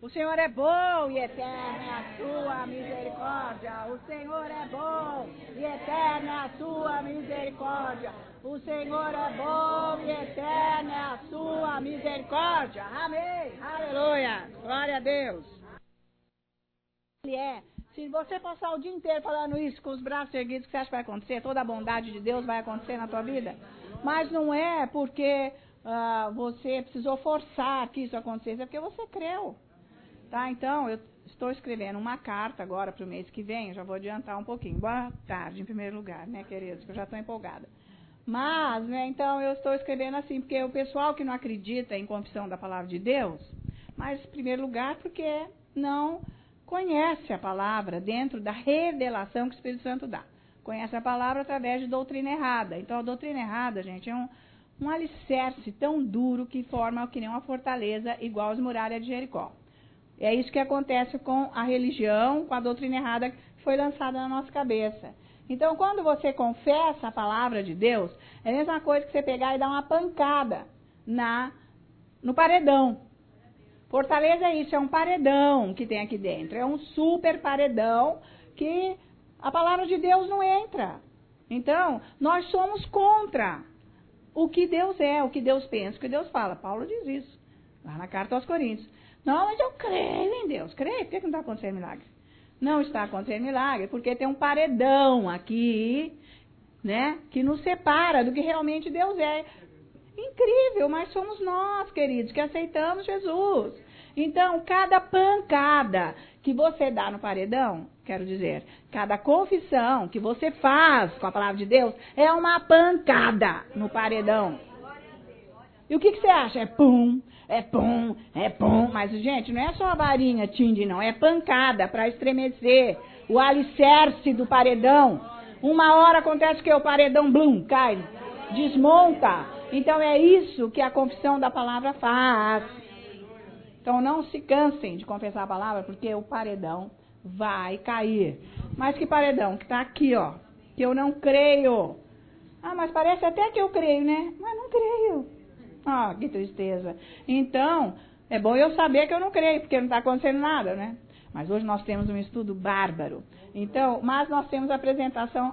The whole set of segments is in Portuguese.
O Senhor é bom e eterna é a sua misericórdia. O Senhor é bom e eterna é a sua misericórdia. O Senhor é bom e eterna é a sua misericórdia. Amém. Aleluia. Glória a Deus. Ele é. Se você passar o dia inteiro falando isso com os braços erguidos, o que você acha que vai acontecer? Toda a bondade de Deus vai acontecer na tua vida? Mas não é porque você precisou forçar que isso acontecesse, é porque você creu. Tá? Então, eu estou escrevendo uma carta agora para o mês que vem, já vou adiantar um pouquinho. Boa tarde, em primeiro lugar, né, queridos, que eu já estou empolgada. Mas, né, então, eu estou escrevendo assim, porque o pessoal que não acredita em confissão da palavra de Deus, mas, em primeiro lugar, porque não conhece a palavra dentro da revelação que o Espírito Santo dá. Conhece a palavra através de doutrina errada. Então, a doutrina errada, gente, é um alicerce tão duro que forma que nem uma fortaleza igual as muralhas de Jericó. É isso que acontece com a religião, com a doutrina errada que foi lançada na nossa cabeça. Então, quando você confessa a palavra de Deus, é a mesma coisa que você pegar e dar uma pancada no paredão. Fortaleza é isso, é um paredão que tem aqui dentro. É um super paredão que a palavra de Deus não entra. Então, nós somos contra o que Deus é, o que Deus pensa, o que Deus fala. Paulo diz isso, lá na carta aos Coríntios. Não, mas eu creio em Deus. Creio? Por que não está acontecendo milagre? Não está acontecendo milagre porque tem um paredão aqui, né, que nos separa do que realmente Deus é. Incrível, mas somos nós, queridos, que aceitamos Jesus. Então, cada pancada que você dá no paredão, quero dizer, cada confissão que você faz com a palavra de Deus é uma pancada no paredão. E o que você acha? É pum, é pum, é pum. Mas, gente, não é só a varinha tinde, não. É pancada para estremecer o alicerce do paredão. Uma hora acontece que o paredão, blum, cai, desmonta. Então, é isso que a confissão da palavra faz. Então, não se cansem de confessar a palavra, porque o paredão vai cair. Mas que paredão? Que está aqui, ó. Que eu não creio. Ah, mas parece até que eu creio, né? Mas não creio. Ah, que tristeza. Então, é bom eu saber que eu não creio, porque não está acontecendo nada, né? Mas hoje nós temos um estudo bárbaro. Então, mas nós temos a apresentação...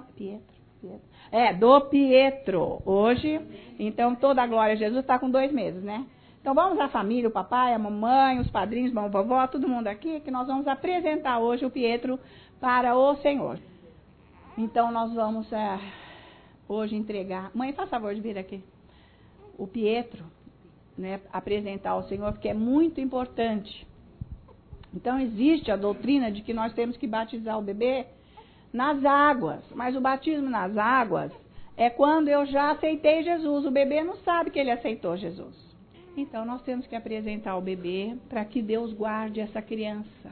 do Pietro. Hoje, então, toda a glória a Jesus está com 2 meses, né? Então, vamos à família, o papai, a mamãe, os padrinhos, a vovó, todo mundo aqui, que nós vamos apresentar hoje o Pietro para o Senhor. Então, nós vamos hoje entregar... Mãe, faz favor de vir aqui. O Pietro, né, apresentar ao Senhor, porque é muito importante. Então, existe a doutrina de que nós temos que batizar o bebê nas águas. Mas o batismo nas águas é quando eu já aceitei Jesus. O bebê não sabe que ele aceitou Jesus. Então, nós temos que apresentar o bebê para que Deus guarde essa criança.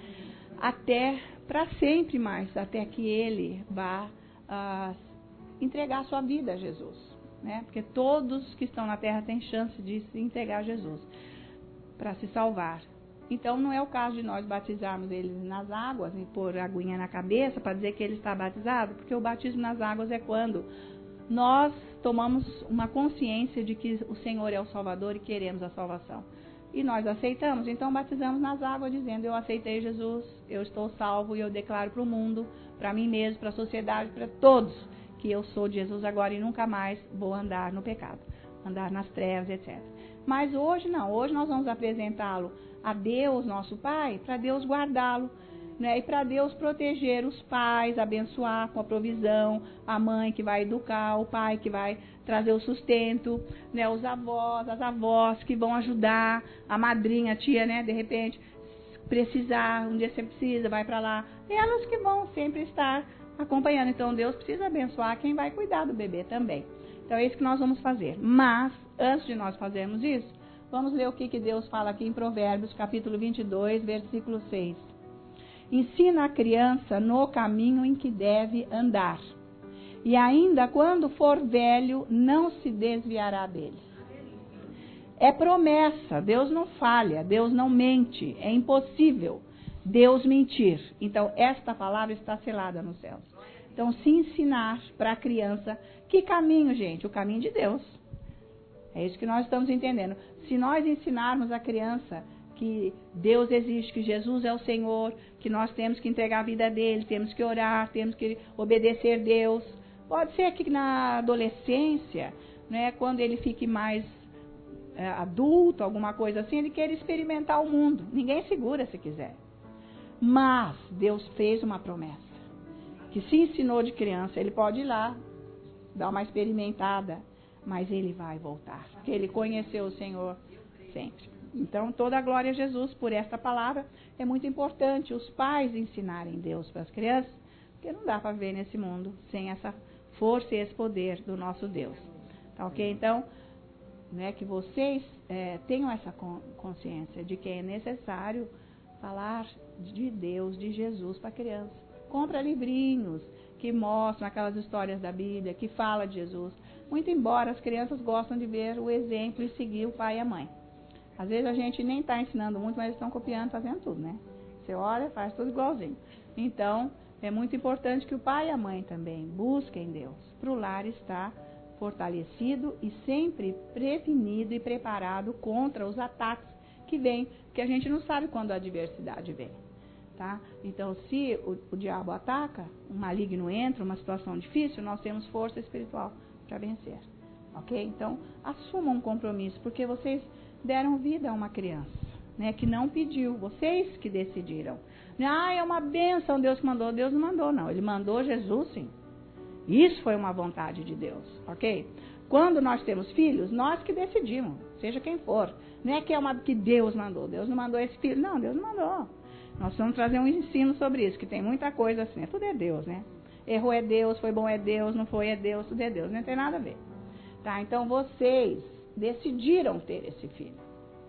Até, para sempre mais, até que ele vá entregar sua vida a Jesus. Né? Porque todos que estão na terra têm chance de se entregar a Jesus para se salvar. Então, não é o caso de nós batizarmos eles nas águas e pôr a aguinha na cabeça para dizer que ele está batizado, porque o batismo nas águas é quando nós tomamos uma consciência de que o Senhor é o Salvador e queremos a salvação. E nós aceitamos, então batizamos nas águas dizendo, eu aceitei Jesus, eu estou salvo e eu declaro para o mundo, para mim mesmo, para a sociedade, para todos, que eu sou de Jesus agora e nunca mais vou andar no pecado, andar nas trevas, etc. Mas hoje não, hoje nós vamos apresentá-lo a Deus, nosso Pai, para Deus guardá-lo, né? E para Deus proteger os pais, abençoar com a provisão, a mãe que vai educar, o pai que vai trazer o sustento, né? Os avós, as avós que vão ajudar, a madrinha, a tia, né? De repente, precisar, um dia você precisa, vai para lá. Elas que vão sempre estar acompanhando. Então, Deus precisa abençoar quem vai cuidar do bebê também. Então, é isso que nós vamos fazer. Mas, antes de nós fazermos isso, vamos ler o que Deus fala aqui em Provérbios, capítulo 22, versículo 6. Ensina a criança no caminho em que deve andar. E ainda quando for velho, não se desviará dele. É promessa. Deus não falha. Deus não mente. É impossível Deus mentir. Então, esta palavra está selada nos céus. Então, se ensinar para a criança, que caminho, gente? O caminho de Deus. É isso que nós estamos entendendo. Se nós ensinarmos a criança que Deus existe, que Jesus é o Senhor, que nós temos que entregar a vida dele, temos que orar, temos que obedecer a Deus. Pode ser que na adolescência, né, quando ele fique mais adulto, alguma coisa assim, ele queira experimentar o mundo. Ninguém segura se quiser. Mas Deus fez uma promessa, que se ensinou de criança, ele pode ir lá, dar uma experimentada, mas ele vai voltar, porque ele conheceu o Senhor sempre. Então, toda a glória a Jesus por esta palavra. É muito importante os pais ensinarem Deus para as crianças, porque não dá para viver nesse mundo sem essa força e esse poder do nosso Deus. Tá ok? Então, né, que vocês tenham essa consciência de que é necessário falar de Deus, de Jesus para a criança. Compra livrinhos que mostram aquelas histórias da Bíblia, que fala de Jesus. Muito embora as crianças gostam de ver o exemplo e seguir o pai e a mãe. Às vezes a gente nem está ensinando muito, mas eles estão copiando, fazendo tudo, né? Você olha, faz tudo igualzinho. Então, é muito importante que o pai e a mãe também busquem Deus, para o lar estar fortalecido e sempre prevenido e preparado contra os ataques que vêm, porque a gente não sabe quando a adversidade vem, tá? Então, se o diabo ataca, um maligno entra, uma situação difícil, nós temos força espiritual para vencer, ok? Então, assumam um compromisso, porque vocês deram vida a uma criança, né, que não pediu, vocês que decidiram. Ah, é uma bênção, Deus mandou. Deus não mandou, não. Ele mandou Jesus, sim. Isso foi uma vontade de Deus, ok? Quando nós temos filhos, nós que decidimos, seja quem for. Não é que Deus mandou. Deus não mandou esse filho. Não, Deus não mandou. Nós vamos trazer um ensino sobre isso, que tem muita coisa assim. Tudo é Deus, né? Errou é Deus, foi bom é Deus, não foi é Deus, tudo é Deus. Não tem nada a ver. Tá? Então, vocês decidiram ter esse filho.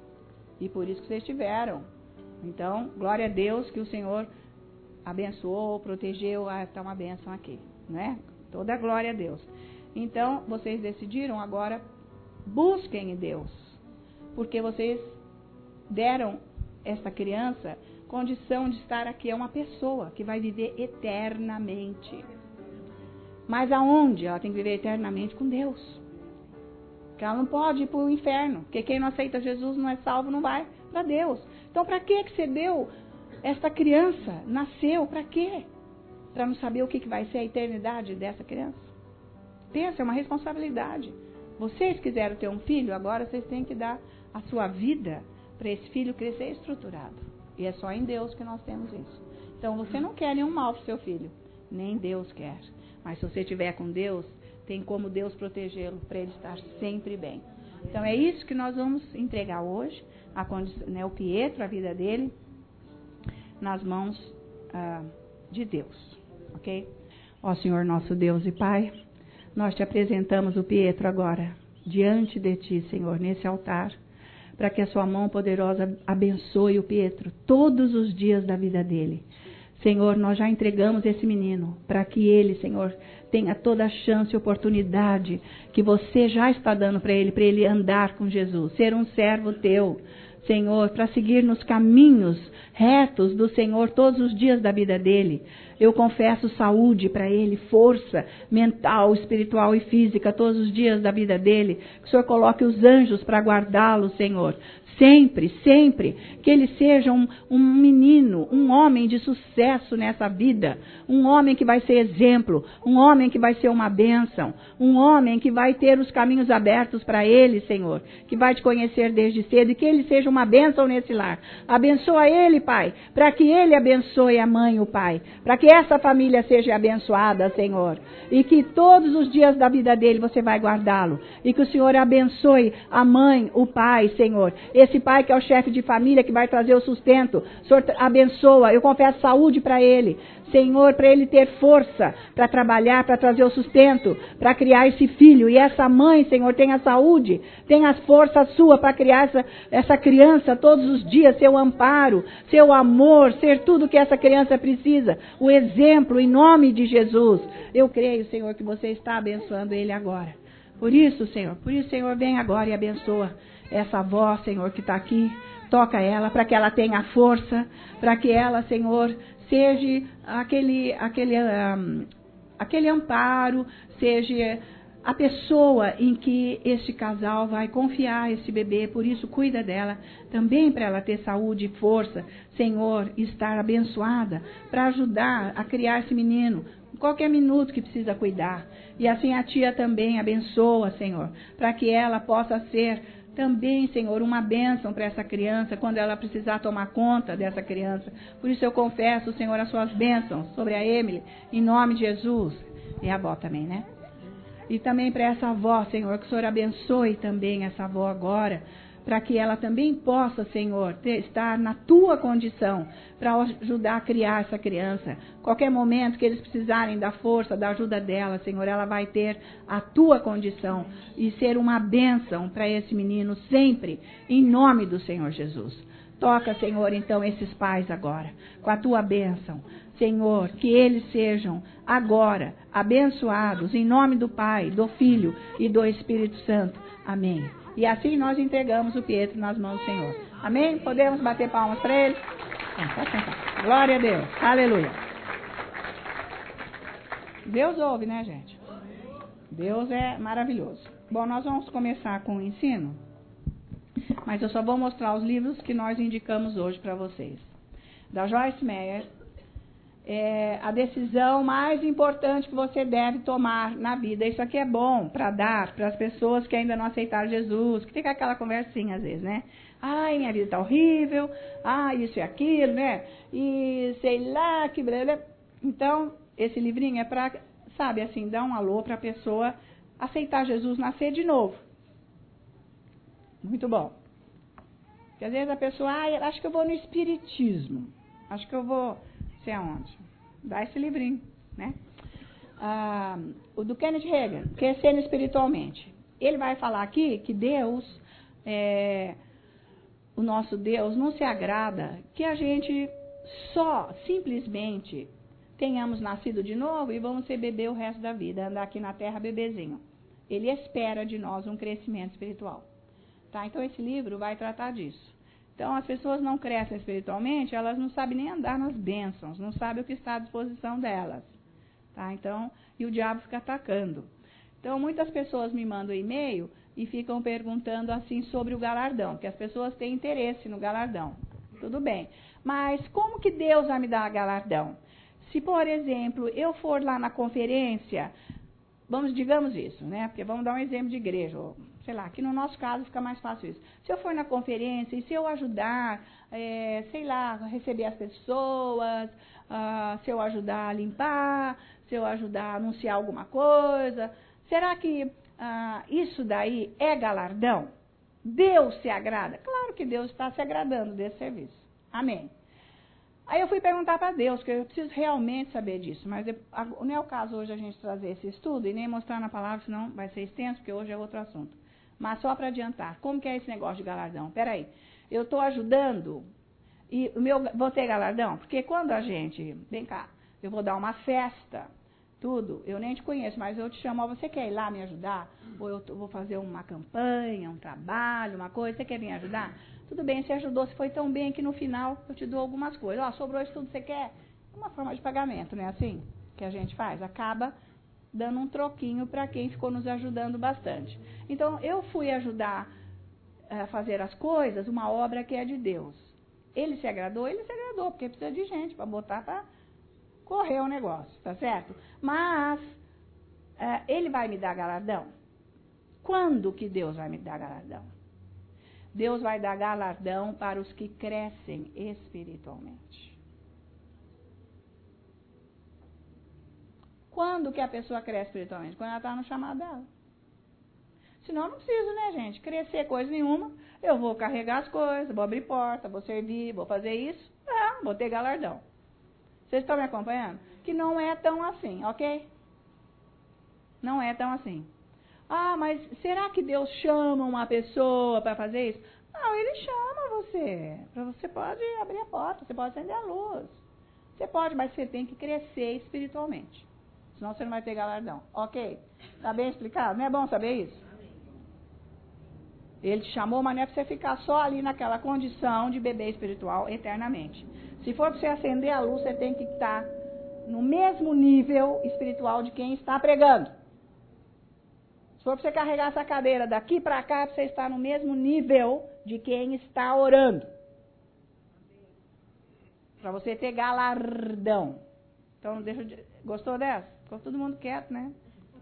E por isso que vocês tiveram. Então, glória a Deus que o Senhor abençoou, protegeu. Está uma bênção aqui, né? Toda a glória a Deus. Então, vocês decidiram agora, busquem em Deus. Porque vocês deram essa criança condição de estar aqui. É uma pessoa que vai viver eternamente. Mas aonde? Ela tem que viver eternamente com Deus. Porque ela não pode ir para o inferno. Porque quem não aceita Jesus não é salvo, não vai para Deus. Então, para que você deu esta criança? Nasceu, para quê? Para não saber o que vai ser a eternidade dessa criança? Pensa, é uma responsabilidade. Vocês quiseram ter um filho, agora vocês têm que dar a sua vida para esse filho crescer estruturado. E é só em Deus que nós temos isso. Então, você não quer nenhum mal para o seu filho. Nem Deus quer. Mas se você estiver com Deus, tem como Deus protegê-lo para ele estar sempre bem. Então, é isso que nós vamos entregar hoje, né, o Pietro, a vida dele, nas mãos de Deus. Ok? Ó Senhor, nosso Deus e Pai, nós te apresentamos o Pietro agora, diante de ti, Senhor, nesse altar, para que a sua mão poderosa abençoe o Pietro todos os dias da vida dele. Senhor, nós já entregamos esse menino para que ele, Senhor, tenha toda a chance e oportunidade que você já está dando para ele andar com Jesus, ser um servo teu, Senhor, para seguir nos caminhos retos do Senhor todos os dias da vida dele. Eu confesso saúde para ele, força mental, espiritual e física todos os dias da vida dele. Que o Senhor coloque os anjos para guardá-lo, Senhor. Sempre, sempre, que ele seja um menino, um homem de sucesso nessa vida, um homem que vai ser exemplo, um homem que vai ser uma bênção, um homem que vai ter os caminhos abertos para ele, Senhor, que vai te conhecer desde cedo e que ele seja uma bênção nesse lar. Abençoa ele, Pai, para que ele abençoe a mãe e o pai, para que essa família seja abençoada, Senhor, e que todos os dias da vida dele você vai guardá-lo, e que o Senhor abençoe a mãe, o pai, Senhor, esse pai que é o chefe de família, que vai trazer o sustento, o Senhor abençoa, eu confesso saúde para ele, Senhor, para ele ter força para trabalhar, para trazer o sustento, para criar esse filho, e essa mãe, Senhor, tenha saúde, tenha as forças sua para criar essa criança todos os dias, seu amparo, seu amor, ser tudo que essa criança precisa, o exemplo, em nome de Jesus. Eu creio, Senhor, que você está abençoando ele agora. Por isso, Senhor, vem agora e abençoa essa avó, Senhor, que está aqui, toca ela, para que ela tenha força, para que ela, Senhor, seja aquele amparo, seja a pessoa em que este casal vai confiar esse bebê, por isso cuida dela, também para ela ter saúde e força, Senhor, estar abençoada, para ajudar a criar esse menino, qualquer minuto que precisa cuidar. E assim a tia também abençoa, Senhor, para que ela possa ser também, Senhor, uma bênção para essa criança, quando ela precisar tomar conta dessa criança. Por isso eu confesso, Senhor, as suas bênçãos sobre a Emily, em nome de Jesus. E a avó também, né? E também para essa avó, Senhor, que o Senhor abençoe também essa avó agora, para que ela também possa, Senhor, estar na tua condição para ajudar a criar essa criança. Qualquer momento que eles precisarem da força, da ajuda dela, Senhor, ela vai ter a tua condição e ser uma bênção para esse menino sempre, em nome do Senhor Jesus. Toca, Senhor, então esses pais agora, com a tua bênção. Senhor, que eles sejam agora abençoados em nome do Pai, do Filho e do Espírito Santo. Amém. E assim nós entregamos o Pietro nas mãos do Senhor. Amém? Podemos bater palmas para ele? Pode sentar. Glória a Deus. Aleluia. Deus ouve, né, gente? Deus é maravilhoso. Bom, nós vamos começar com o ensino, mas eu só vou mostrar os livros que nós indicamos hoje para vocês. Da Joyce Meyer, a decisão mais importante que você deve tomar na vida. Isso aqui é bom para dar para as pessoas que ainda não aceitaram Jesus, que fica aquela conversinha às vezes, né? Ai, minha vida está horrível, isso e aquilo, né? E sei lá, que blá, blá. Então, esse livrinho é para, sabe, assim, dar um alô para a pessoa aceitar Jesus, nascer de novo. Muito bom. Porque às vezes a pessoa, acho que eu vou no espiritismo, acho que eu vou, sei aonde. Dá esse livrinho, né? O do Kenneth Hagin, Crescendo Espiritualmente. Ele vai falar aqui que Deus, o nosso Deus, não se agrada que a gente só, simplesmente, tenhamos nascido de novo e vamos ser bebê o resto da vida, andar aqui na terra bebezinho. Ele espera de nós um crescimento espiritual. Tá? Então esse livro vai tratar disso. Então as pessoas não crescem espiritualmente, elas não sabem nem andar nas bênçãos, não sabem o que está à disposição delas. Tá? Então, e o diabo fica atacando. Então muitas pessoas me mandam e-mail e ficam perguntando assim sobre o galardão, porque as pessoas têm interesse no galardão. Tudo bem. Mas como que Deus vai me dar galardão? Se, por exemplo, eu for lá na conferência, digamos isso, né? Porque vamos dar um exemplo de igreja, ou, sei lá, que no nosso caso fica mais fácil isso. Se eu for na conferência e se eu ajudar, sei lá, a receber as pessoas, se eu ajudar a limpar, se eu ajudar a anunciar alguma coisa, será que isso daí é galardão? Deus se agrada? Claro que Deus está se agradando desse serviço. Amém. Aí eu fui perguntar para Deus, porque eu preciso realmente saber disso, mas não é o caso hoje a gente trazer esse estudo e nem mostrar na palavra, senão vai ser extenso, porque hoje é outro assunto. Mas só para adiantar, como que é esse negócio de galardão? Peraí, eu estou ajudando e vou ter galardão? Porque quando a gente, vem cá, eu vou dar uma festa, tudo, eu nem te conheço, mas eu te chamo, você quer ir lá me ajudar? Ou eu vou fazer uma campanha, um trabalho, uma coisa, você quer vir ajudar? Tudo bem, você ajudou, se foi tão bem que no final eu te dou algumas coisas. Sobrou isso tudo, você quer? Uma forma de pagamento, né? Assim que a gente faz. Acaba dando um troquinho para quem ficou nos ajudando bastante. Então, eu fui ajudar a fazer as coisas, uma obra que é de Deus. Ele se agradou, porque precisa de gente para botar para correr o negócio, tá certo? Mas, ele vai me dar galardão? Quando que Deus vai me dar galardão? Deus vai dar galardão para os que crescem espiritualmente. Quando que a pessoa cresce espiritualmente? Quando ela está no chamado dela. Senão eu não preciso, né, gente? Crescer coisa nenhuma. Eu vou carregar as coisas, vou abrir porta, vou servir, vou fazer isso. Vou ter galardão. Vocês estão me acompanhando? Que não é tão assim, ok? Não é tão assim. Mas será que Deus chama uma pessoa para fazer isso? Não, Ele chama você. Você pode abrir a porta, você pode acender a luz. Você pode, mas você tem que crescer espiritualmente. Senão você não vai ter galardão. Ok? Tá bem explicado? Não é bom saber isso? Ele te chamou, mas não é para você ficar só ali naquela condição de bebê espiritual eternamente. Se for para você acender a luz, você tem que estar no mesmo nível espiritual de quem está pregando. Se for para você carregar essa cadeira daqui para cá, é para você estar no mesmo nível de quem está orando. Para você ter galardão. Então, gostou dessa? Ficou todo mundo quieto, né?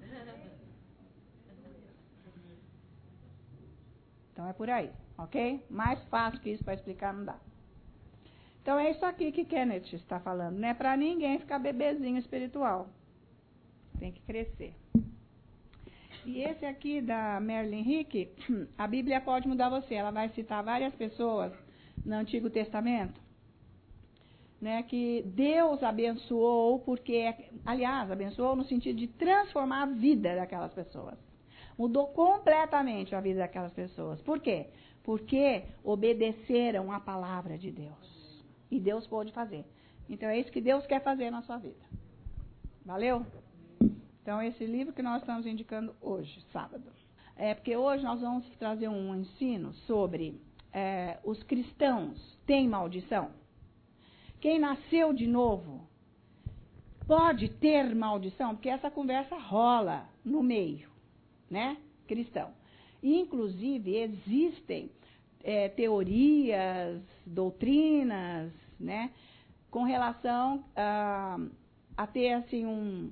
Então, é por aí, ok? Mais fácil que isso para explicar não dá. Então, é isso aqui que Kenneth está falando. Não é para ninguém ficar bebezinho espiritual. Tem que crescer. E esse aqui da Merlin Rick, a Bíblia pode mudar você. Ela vai citar várias pessoas no Antigo Testamento, né, que Deus abençoou, porque, aliás, abençoou no sentido de transformar a vida daquelas pessoas. Mudou completamente a vida daquelas pessoas. Por quê? Porque obedeceram à palavra de Deus. E Deus pôde fazer. Então, é isso que Deus quer fazer na sua vida. Valeu? Então, esse livro que nós estamos indicando hoje, sábado. É porque hoje nós vamos trazer um ensino sobre os cristãos têm maldição. Quem nasceu de novo pode ter maldição, porque essa conversa rola no meio, né? Cristão. Inclusive, existem teorias, doutrinas, né? Com relação a ter, assim,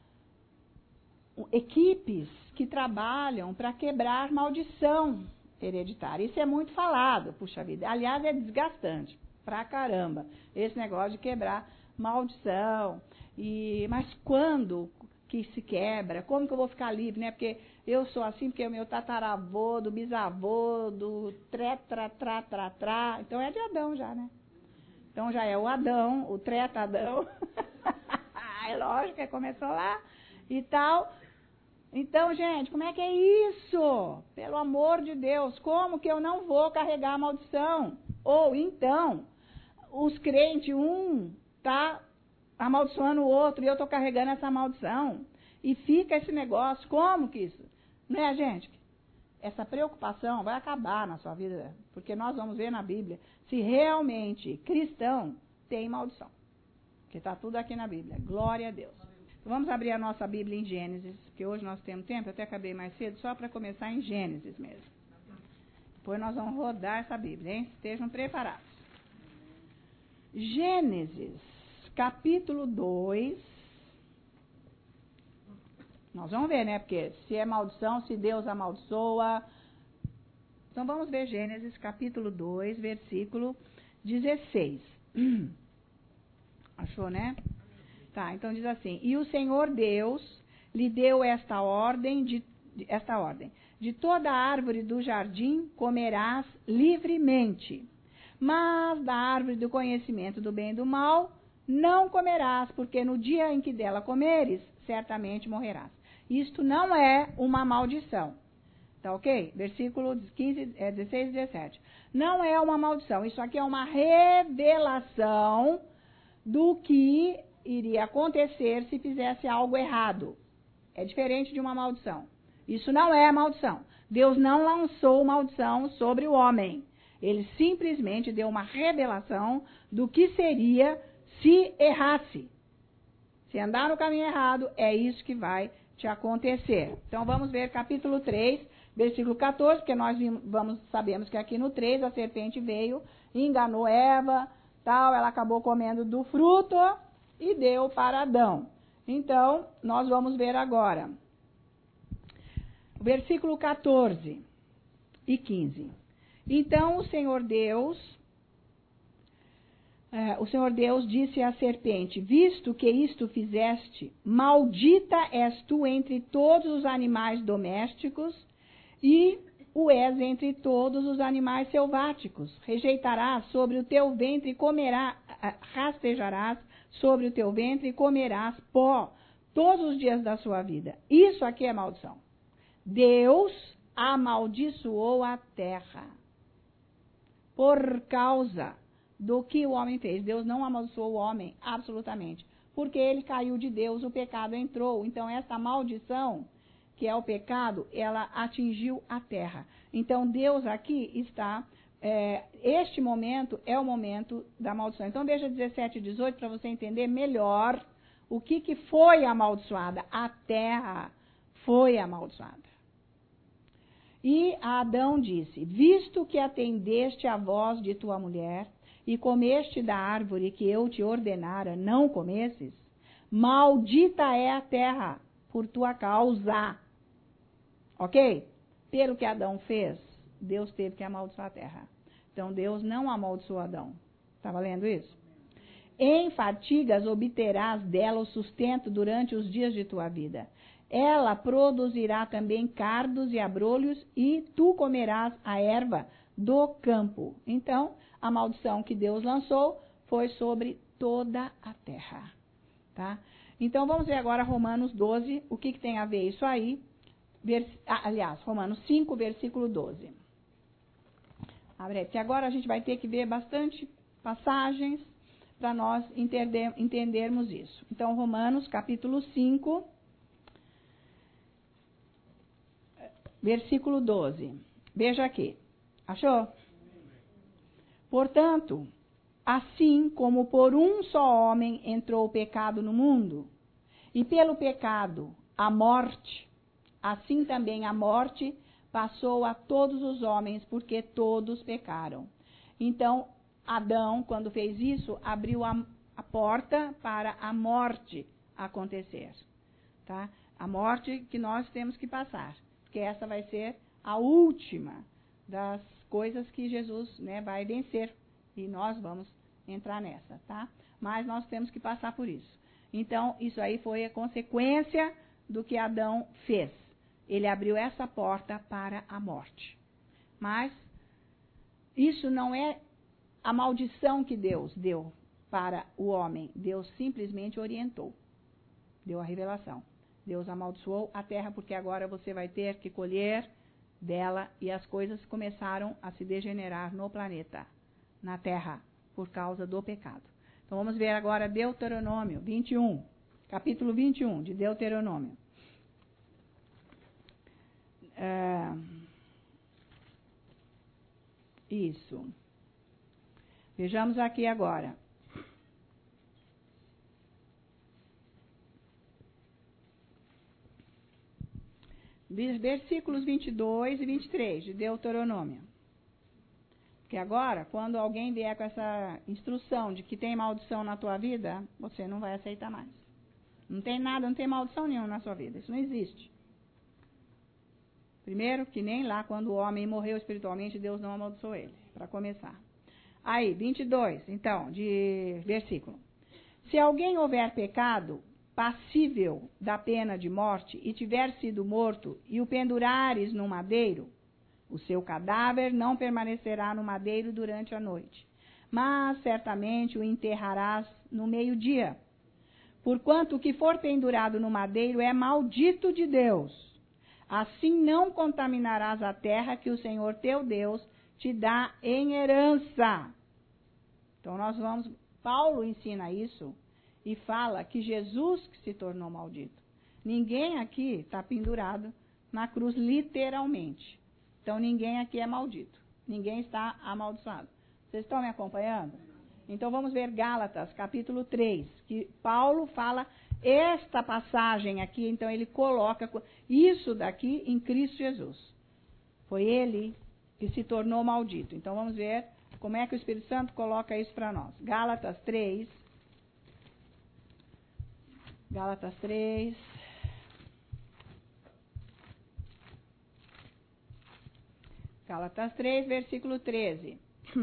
equipes que trabalham para quebrar maldição hereditária. Isso é muito falado, puxa vida. Aliás, é desgastante pra caramba esse negócio de quebrar maldição. Mas quando que se quebra? Como que eu vou ficar livre, né? Porque eu sou assim, porque o meu tataravô, do bisavô, do trá. Então é de Adão já, né? Então já é o Adão, o treta-Adão. É lógico que começou lá e tal. Então, gente, como é que é isso? Pelo amor de Deus, como que eu não vou carregar a maldição? Ou então, os crentes, um tá amaldiçoando o outro e eu tô carregando essa maldição. E fica esse negócio, como que isso? Né, gente? Essa preocupação vai acabar na sua vida, porque nós vamos ver na Bíblia se realmente cristão tem maldição. Porque está tudo aqui na Bíblia. Glória a Deus. Vamos abrir a nossa Bíblia em Gênesis, porque hoje nós temos tempo, eu até acabei mais cedo, só para começar em Gênesis mesmo. Depois nós vamos rodar essa Bíblia, hein? Estejam preparados. Gênesis, capítulo 2. Nós vamos ver, né? Porque se é maldição, se Deus amaldiçoa. Então vamos ver Gênesis, capítulo 2, versículo 16. Achou, né? Tá, então diz assim: e o Senhor Deus lhe deu esta ordem: de toda árvore do jardim comerás livremente, mas da árvore do conhecimento do bem e do mal não comerás, porque no dia em que dela comeres, certamente morrerás. Isto não é uma maldição. Tá ok? Versículo 16 e 17. Não é uma maldição, isso aqui é uma revelação do que iria acontecer se fizesse algo errado. É diferente de uma maldição. Isso não é maldição. Deus não lançou maldição sobre o homem. Ele simplesmente deu uma revelação do que seria se errasse. Se andar no caminho errado, é isso que vai te acontecer. Então vamos ver capítulo 3, versículo 14, porque nós sabemos que aqui no 3 a serpente veio, enganou Eva, tal, ela acabou comendo do fruto e deu para Adão. Então, nós vamos ver agora. Versículo 14 e 15. Então o Senhor Deus disse à serpente: visto que isto fizeste, maldita és tu entre todos os animais domésticos e o és entre todos os animais selváticos. Rejeitarás sobre o teu ventre e rastejarás sobre o teu ventre e comerás pó todos os dias da sua vida. Isso aqui é maldição. Deus amaldiçoou a terra por causa do que o homem fez. Deus não amaldiçoou o homem, absolutamente. Porque ele caiu de Deus, o pecado entrou. Então, essa maldição, que é o pecado, ela atingiu a terra. Então, Deus aqui está... este momento é o momento da maldição. Então, veja 17 e 18 para você entender melhor o que foi amaldiçoada. A terra foi amaldiçoada. E Adão disse: visto que atendeste à voz de tua mulher e comeste da árvore que eu te ordenara não comesses, maldita é a terra por tua causa. Ok? Pelo que Adão fez, Deus teve que amaldiçoar a terra. Então Deus não amaldiçoou Adão. Estava lendo isso? Em fatigas obterás dela o sustento durante os dias de tua vida. Ela produzirá também cardos e abrolhos, e tu comerás a erva do campo. Então, a maldição que Deus lançou foi sobre toda a terra. Tá? Então, vamos ver agora Romanos 12, o que tem a ver isso aí. Aliás, Romanos 5, versículo 12. Abre aí, porque agora a gente vai ter que ver bastante passagens para nós entendermos isso. Então, Romanos, capítulo 5, versículo 12. Veja aqui. Achou? Portanto, assim como por um só homem entrou o pecado no mundo, e pelo pecado a morte, assim também a morte passou a todos os homens, porque todos pecaram. Então, Adão, quando fez isso, abriu a porta para a morte acontecer. Tá? A morte que nós temos que passar. Porque essa vai ser a última das coisas que Jesus, né, vai vencer. E nós vamos entrar nessa, tá? Mas nós temos que passar por isso. Então, isso aí foi a consequência do que Adão fez. Ele abriu essa porta para a morte. Mas isso não é a maldição que Deus deu para o homem. Deus simplesmente orientou. Deu a revelação. Deus amaldiçoou a terra porque agora você vai ter que colher dela, e as coisas começaram a se degenerar no planeta, na terra, por causa do pecado. Então vamos ver agora Deuteronômio 21, capítulo 21 de Deuteronômio. Isso. Vejamos aqui agora. Versículos 22 e 23 de Deuteronômio. Porque agora, quando alguém vier com essa instrução de que tem maldição na tua vida, você não vai aceitar mais. Não tem nada, não tem maldição nenhuma na sua vida. Isso não existe. Primeiro, que nem lá, quando o homem morreu espiritualmente, Deus não amaldiçoou ele, para começar. Aí, 22, então, de versículo. Se alguém houver pecado passível da pena de morte e tiver sido morto e o pendurares no madeiro, o seu cadáver não permanecerá no madeiro durante a noite, mas certamente o enterrarás no meio-dia. Porquanto o que for pendurado no madeiro é maldito de Deus. Assim não contaminarás a terra que o Senhor teu Deus te dá em herança. Então Paulo ensina isso e fala que Jesus que se tornou maldito. Ninguém aqui está pendurado na cruz literalmente. Então ninguém aqui é maldito. Ninguém está amaldiçoado. Vocês estão me acompanhando? Então vamos ver Gálatas, capítulo 3, que Paulo fala esta passagem aqui, então ele coloca isso daqui em Cristo Jesus. Foi ele que se tornou maldito. Então vamos ver como é que o Espírito Santo coloca isso para nós. Gálatas 3. Gálatas 3. Gálatas 3, versículo 13.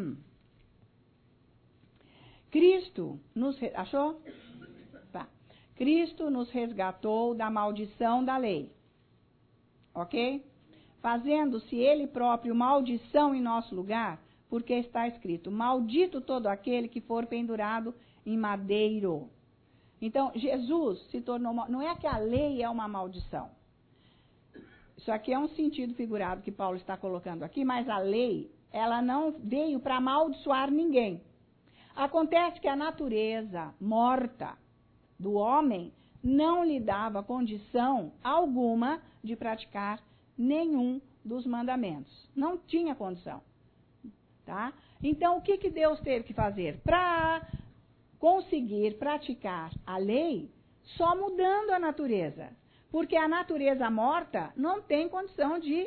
Cristo nos... Achou? Tá. Cristo nos resgatou da maldição da lei. Ok? Fazendo-se ele próprio maldição em nosso lugar, porque está escrito: maldito todo aquele que for pendurado em madeiro. Então, Jesus se tornou... Não é que a lei é uma maldição. Isso aqui é um sentido figurado que Paulo está colocando aqui, mas a lei, ela não veio para amaldiçoar ninguém. Acontece que a natureza morta do homem não lhe dava condição alguma de praticar nenhum dos mandamentos. Não tinha condição. Tá? Então, o que Deus teve que fazer? Para conseguir praticar a lei, só mudando a natureza. Porque a natureza morta não tem condição de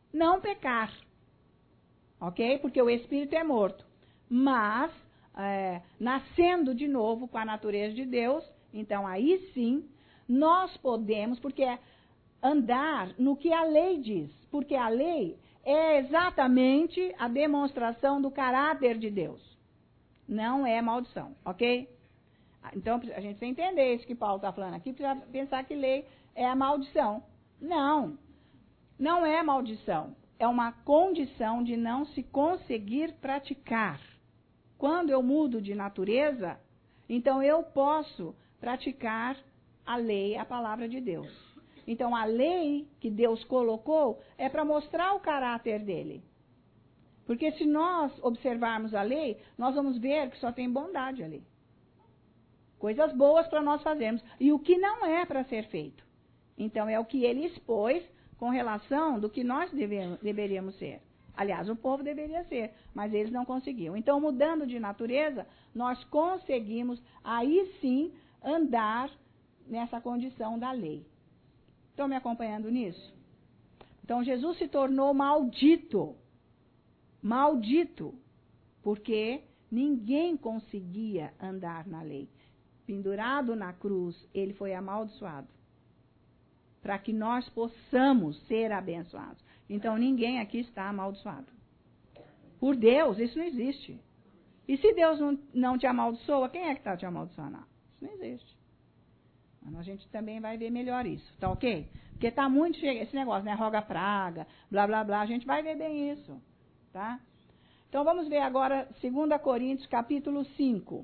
não pecar. Ok? Porque o espírito é morto. Mas, nascendo de novo com a natureza de Deus, então aí sim, nós podemos, porque é andar no que a lei diz. Porque a lei é exatamente a demonstração do caráter de Deus. Não é maldição, ok? Então, a gente precisa entender isso que Paulo está falando aqui, precisa pensar que lei é a maldição. Não, não é maldição. É uma condição de não se conseguir praticar. Quando eu mudo de natureza, então eu posso praticar a lei, a palavra de Deus. Então, a lei que Deus colocou é para mostrar o caráter dele. Porque se nós observarmos a lei, nós vamos ver que só tem bondade ali. Coisas boas para nós fazermos. E o que não é para ser feito. Então, é o que ele expôs com relação do que nós deveríamos ser. Aliás, o povo deveria ser, mas eles não conseguiam. Então, mudando de natureza, nós conseguimos, aí sim, andar nessa condição da lei. Estão me acompanhando nisso? Então, Jesus se tornou maldito. Maldito. Porque ninguém conseguia andar na lei. Pendurado na cruz, ele foi amaldiçoado. Para que nós possamos ser abençoados. Então, ninguém aqui está amaldiçoado. Por Deus, isso não existe. E se Deus não te amaldiçoa, quem é que está te amaldiçoando? Isso não existe. Mas a gente também vai ver melhor isso, tá ok? Porque está muito cheio esse negócio, né? Roga praga, blá, blá, blá. A gente vai ver bem isso, tá? Então, vamos ver agora 2 Coríntios, capítulo 5.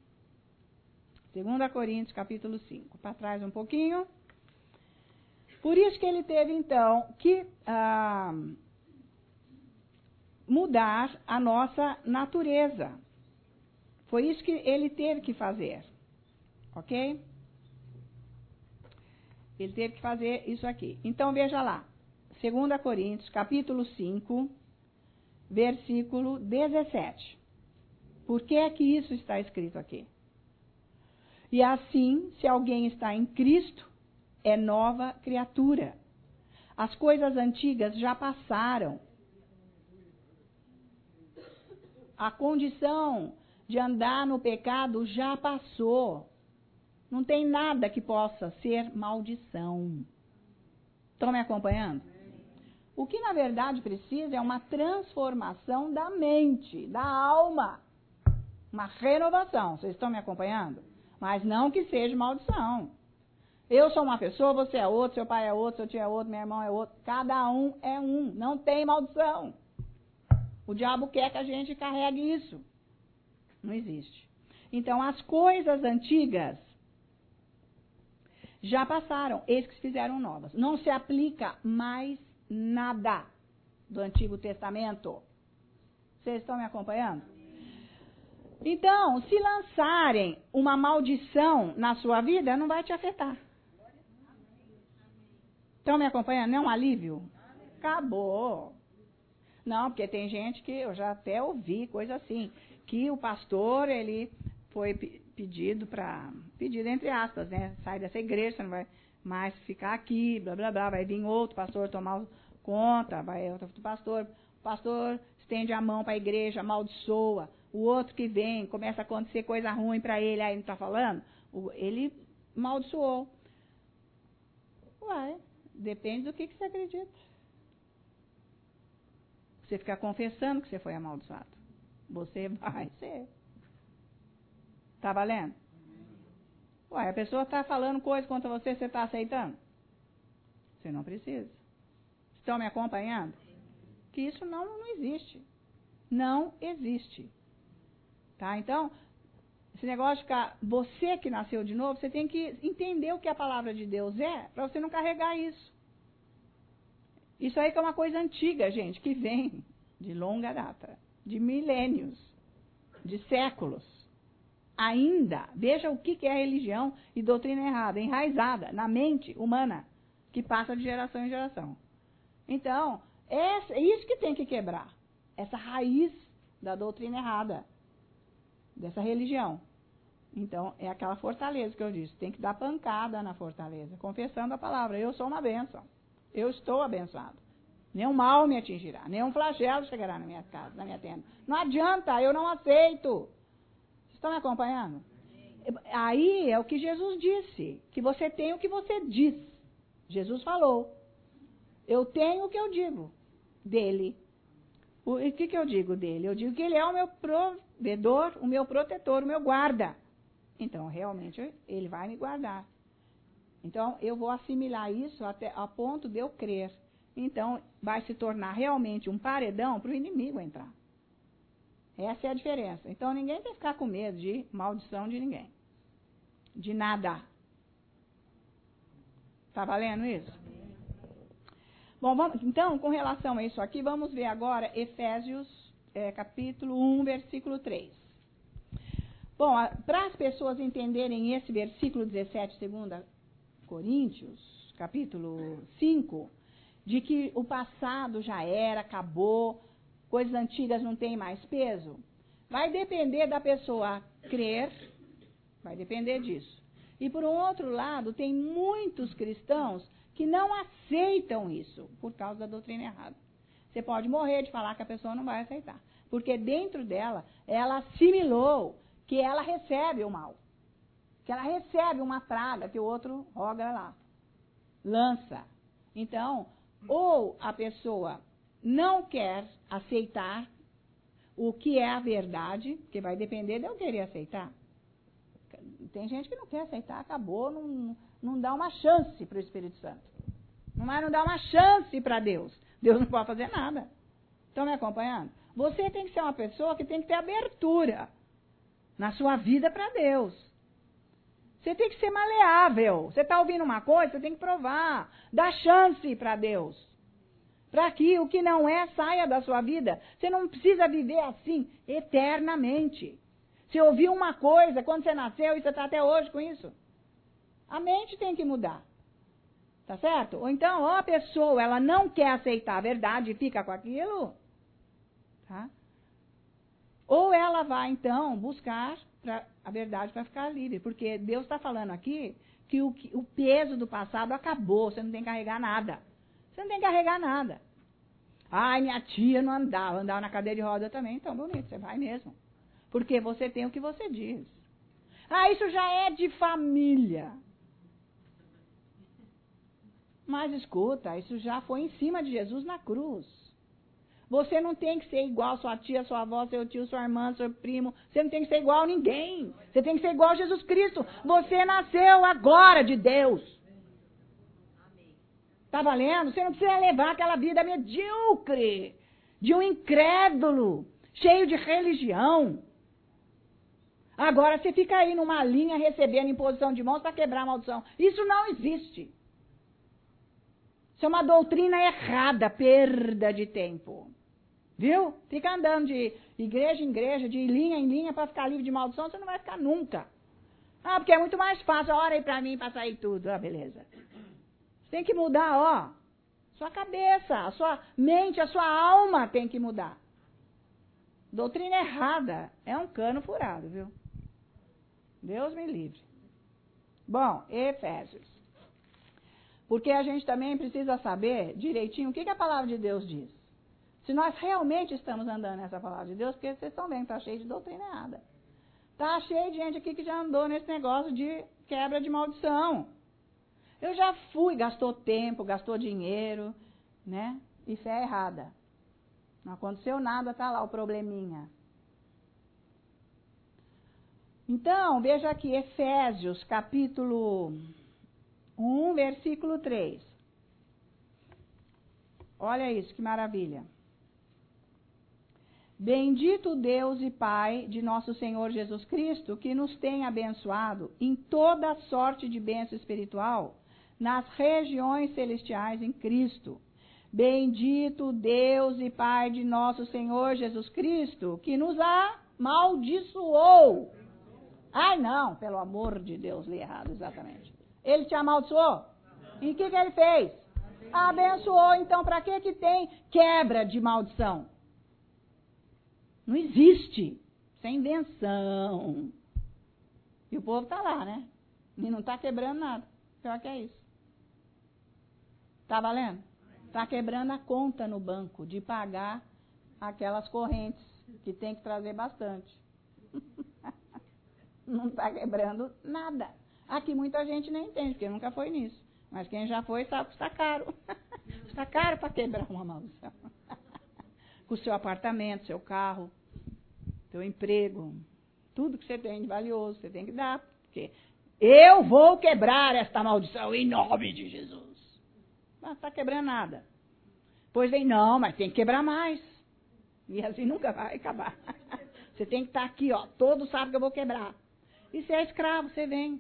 2 Coríntios, capítulo 5. Para trás um pouquinho. Por isso que ele teve, então, que mudar a nossa natureza. Foi isso que ele teve que fazer. Ok? Ele teve que fazer isso aqui. Então, veja lá. 2 Coríntios, capítulo 5, versículo 17. Por que é que isso está escrito aqui? E assim, se alguém está em Cristo, é nova criatura. As coisas antigas já passaram. A condição de andar no pecado já passou. Não tem nada que possa ser maldição. Estão me acompanhando? O que na verdade precisa é uma transformação da mente, da alma. Uma renovação. Vocês estão me acompanhando? Mas não que seja maldição. Eu sou uma pessoa, você é outra, seu pai é outro, seu tio é outro, meu irmão é outro. Cada um é um. Não tem maldição. O diabo quer que a gente carregue isso. Não existe. Então, as coisas antigas já passaram. Eles que se fizeram novas. Não se aplica mais nada do Antigo Testamento. Vocês estão me acompanhando? Então, se lançarem uma maldição na sua vida, não vai te afetar. Estão me acompanhando? Não é um alívio? Acabou. Não, porque tem gente que eu já até ouvi coisa assim, que o pastor, ele foi pedido entre aspas, né? Sai dessa igreja, você não vai mais ficar aqui, blá, blá, blá. Vai vir outro pastor tomar conta, vai outro pastor. O pastor estende a mão para a igreja, amaldiçoa. O outro que vem, começa a acontecer coisa ruim para ele, aí não está falando? Ele amaldiçoou. Uai, depende do que você acredita. Você ficar confessando que você foi amaldiçoado. Você vai ser. Tá valendo? Ué, a pessoa está falando coisa contra você, você está aceitando? Você não precisa. Estão me acompanhando? Que isso não existe. Não existe. Tá? Então, esse negócio de ficar... Você que nasceu de novo, você tem que entender o que a palavra de Deus é, para você não carregar isso. Isso aí que é uma coisa antiga, gente, que vem de longa data, de milênios, de séculos. Ainda, veja o que é religião e doutrina errada, enraizada na mente humana, que passa de geração em geração. Então, é isso que tem que quebrar, essa raiz da doutrina errada, dessa religião. Então, é aquela fortaleza que eu disse, tem que dar pancada na fortaleza, confessando a palavra, eu sou uma bênção. Eu estou abençoado. Nenhum mal me atingirá, nenhum flagelo chegará na minha casa, na minha tenda. Não adianta, eu não aceito. Vocês estão me acompanhando? Aí é o que Jesus disse, que você tem o que você diz. Jesus falou, eu tenho o que eu digo dele. O que eu digo dele? Eu digo que ele é o meu provedor, o meu protetor, o meu guarda. Então, realmente, ele vai me guardar. Então, eu vou assimilar isso até a ponto de eu crer. Então, vai se tornar realmente um paredão para o inimigo entrar. Essa é a diferença. Então, ninguém tem que ficar com medo de maldição de ninguém. De nada. Está valendo isso? Bom, então, com relação a isso aqui, vamos ver agora Efésios, capítulo 1, versículo 3. Bom, para as pessoas entenderem esse versículo 17, 2 Coríntios, capítulo 5, de que o passado já era, acabou, coisas antigas não têm mais peso, vai depender da pessoa crer, vai depender disso. E por um outro lado, tem muitos cristãos que não aceitam isso por causa da doutrina errada. Você pode morrer de falar que a pessoa não vai aceitar, porque dentro dela, ela assimilou que ela recebe o mal, que ela recebe uma praga que o outro roga lá, lança. Então, ou a pessoa não quer aceitar o que é a verdade, que vai depender de eu querer aceitar. Tem gente que não quer aceitar, acabou, não dá uma chance para o Espírito Santo. Não dá uma chance para Deus. Deus não pode fazer nada. Estão me acompanhando? Você tem que ser uma pessoa que tem que ter abertura na sua vida para Deus. Você tem que ser maleável. Você está ouvindo uma coisa, você tem que provar. Dá chance para Deus. Para que o que não é saia da sua vida. Você não precisa viver assim eternamente. Você ouviu uma coisa quando você nasceu e você está até hoje com isso. A mente tem que mudar. Tá certo? Ou então, ou a pessoa ela não quer aceitar a verdade e fica com aquilo. Tá? Ou ela vai, então, buscar a verdade para ficar livre. Porque Deus está falando aqui que o peso do passado acabou. Você não tem que carregar nada. Você não tem que carregar nada. Ai, minha tia não andava na cadeira de roda também. Então, bonito, você vai mesmo. Porque você tem o que você diz. Ah, isso já é de família. Mas escuta, isso já foi em cima de Jesus na cruz. Você não tem que ser igual sua tia, sua avó, seu tio, sua irmã, seu primo. Você não tem que ser igual a ninguém. Você tem que ser igual a Jesus Cristo. Você nasceu agora de Deus. Tá valendo? Você não precisa levar aquela vida medíocre, de um incrédulo, cheio de religião. Agora você fica aí numa linha recebendo imposição de mãos para quebrar a maldição. Isso não existe. Isso é uma doutrina errada, perda de tempo. Viu? Fica andando de igreja em igreja, de linha em linha para ficar livre de maldição, você não vai ficar nunca. Ah, porque é muito mais fácil, ora aí para mim para sair tudo. Ah, beleza. Você tem que mudar, ó. Sua cabeça, a sua mente, a sua alma tem que mudar. Doutrina errada é um cano furado, viu? Deus me livre. Bom, Efésios. Porque a gente também precisa saber direitinho o que a palavra de Deus diz. Se nós realmente estamos andando nessa palavra de Deus, porque vocês estão vendo que está cheio de doutrina errada. Está cheio de gente aqui que já andou nesse negócio de quebra de maldição. Eu já fui, gastou tempo, gastou dinheiro, né? Isso é errada. Não aconteceu nada, está lá o probleminha. Então, veja aqui, Efésios, capítulo 1, versículo 3. Olha isso, que maravilha. Bendito Deus e Pai de nosso Senhor Jesus Cristo, que nos tem abençoado em toda sorte de bênção espiritual nas regiões celestiais em Cristo. Bendito Deus e Pai de nosso Senhor Jesus Cristo, que nos amaldiçoou. Ai, não, pelo amor de Deus, li errado, exatamente. Ele te amaldiçoou? E o que ele fez? Abençoou. Então, para que tem quebra de maldição? Não existe. Isso é invenção. E o povo está lá, né? E não está quebrando nada. Pior que é isso. Tá valendo? Está quebrando a conta no banco de pagar aquelas correntes, que tem que trazer bastante. Não está quebrando nada. Aqui muita gente nem entende, porque nunca foi nisso. Mas quem já foi sabe que está caro. Está caro para quebrar uma maldição. Com o seu apartamento, seu carro, seu emprego, tudo que você tem de valioso, você tem que dar. Porque eu vou quebrar esta maldição em nome de Jesus. Não está quebrando nada. Pois vem, não, mas tem que quebrar mais. E assim nunca vai acabar. Você tem que estar aqui, ó. Todos sabem que eu vou quebrar. E se é escravo, você vem.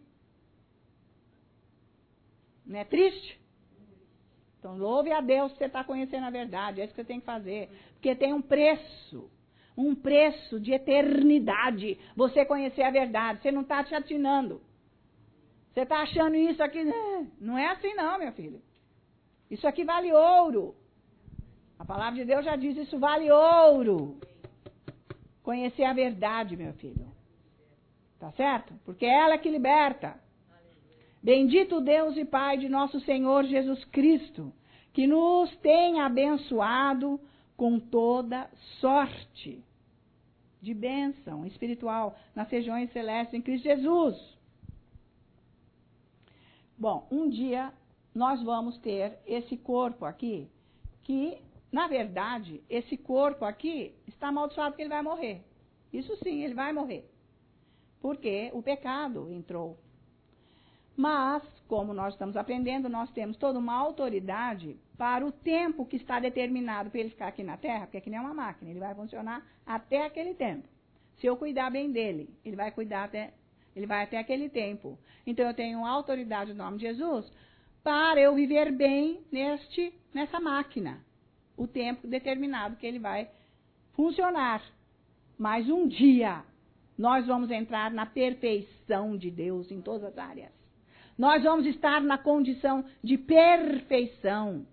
Não é triste? Então, louve a Deus que você está conhecendo a verdade. É isso que você tem que fazer. Porque tem um preço de eternidade. Você conhecer a verdade. Você não está te atinando. Você está achando isso aqui. Não é assim não, meu filho. Isso aqui vale ouro. A palavra de Deus já diz, isso vale ouro. Conhecer a verdade, meu filho. Tá certo? Porque é ela que liberta. Bendito Deus e Pai de nosso Senhor Jesus Cristo, que nos tem abençoado com toda sorte de bênção espiritual nas regiões celestes em Cristo Jesus. Bom, um dia nós vamos ter esse corpo aqui, que, na verdade, esse corpo aqui está amaldiçoado porque ele vai morrer. Isso sim, ele vai morrer. Porque o pecado entrou. Mas, como nós estamos aprendendo, nós temos toda uma autoridade para o tempo que está determinado para ele ficar aqui na Terra, porque aqui não é uma máquina, ele vai funcionar até aquele tempo. Se eu cuidar bem dele, ele vai até aquele tempo. Então, eu tenho autoridade no nome de Jesus para eu viver bem nessa máquina, o tempo determinado que ele vai funcionar. Mas um dia, nós vamos entrar na perfeição de Deus em todas as áreas. Nós vamos estar na condição de perfeição.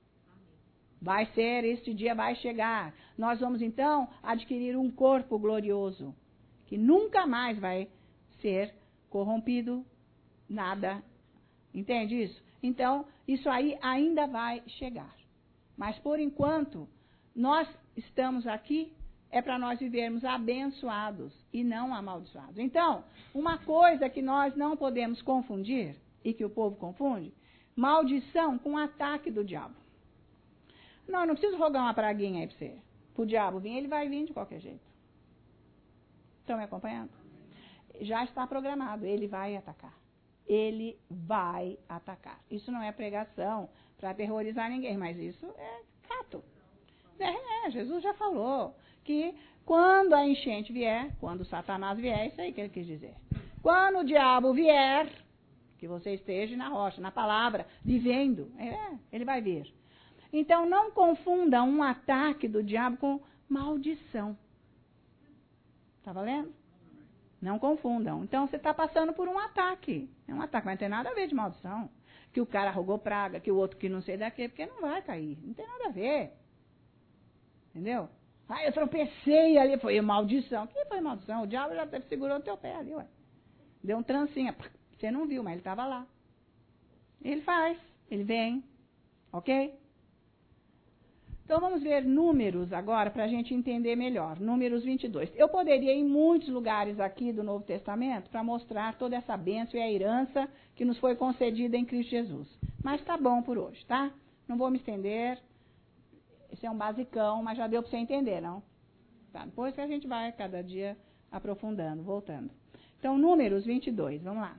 Este dia vai chegar. Nós vamos então adquirir um corpo glorioso, que nunca mais vai ser corrompido, nada. Entende isso? Então, isso aí ainda vai chegar. Mas por enquanto, nós estamos aqui é para nós vivermos abençoados e não amaldiçoados. Então, uma coisa que nós não podemos confundir, e que o povo confunde, maldição com ataque do diabo. Não preciso rogar uma praguinha aí para você. Para o diabo vir, ele vai vir de qualquer jeito. Estão me acompanhando? Já está programado, ele vai atacar. Ele vai atacar. Isso não é pregação para aterrorizar ninguém, mas isso é fato. Jesus já falou que quando a enchente vier, quando Satanás vier, é isso aí que ele quis dizer. Quando o diabo vier, que você esteja na rocha, na palavra, vivendo, ele vai vir. Então, não confunda um ataque do diabo com maldição. Está valendo? Não confundam. Então, você está passando por um ataque. É um ataque, mas não tem nada a ver de maldição. Que o cara rogou praga, que o outro que não sei daqui, porque não vai cair. Não tem nada a ver. Entendeu? Eu tropecei ali, foi maldição. Que foi maldição? O diabo já segurou o teu pé ali, ué. Deu um trancinha. Você não viu, mas ele estava lá. Ele faz, ele vem. Ok? Então, vamos ver números agora para a gente entender melhor. Números 22. Eu poderia ir em muitos lugares aqui do Novo Testamento para mostrar toda essa bênção e a herança que nos foi concedida em Cristo Jesus. Mas tá bom por hoje, tá? Não vou me estender. Esse é um basicão, mas já deu para você entender, não? Tá, depois que a gente vai cada dia aprofundando, voltando. Então, Números 22, vamos lá.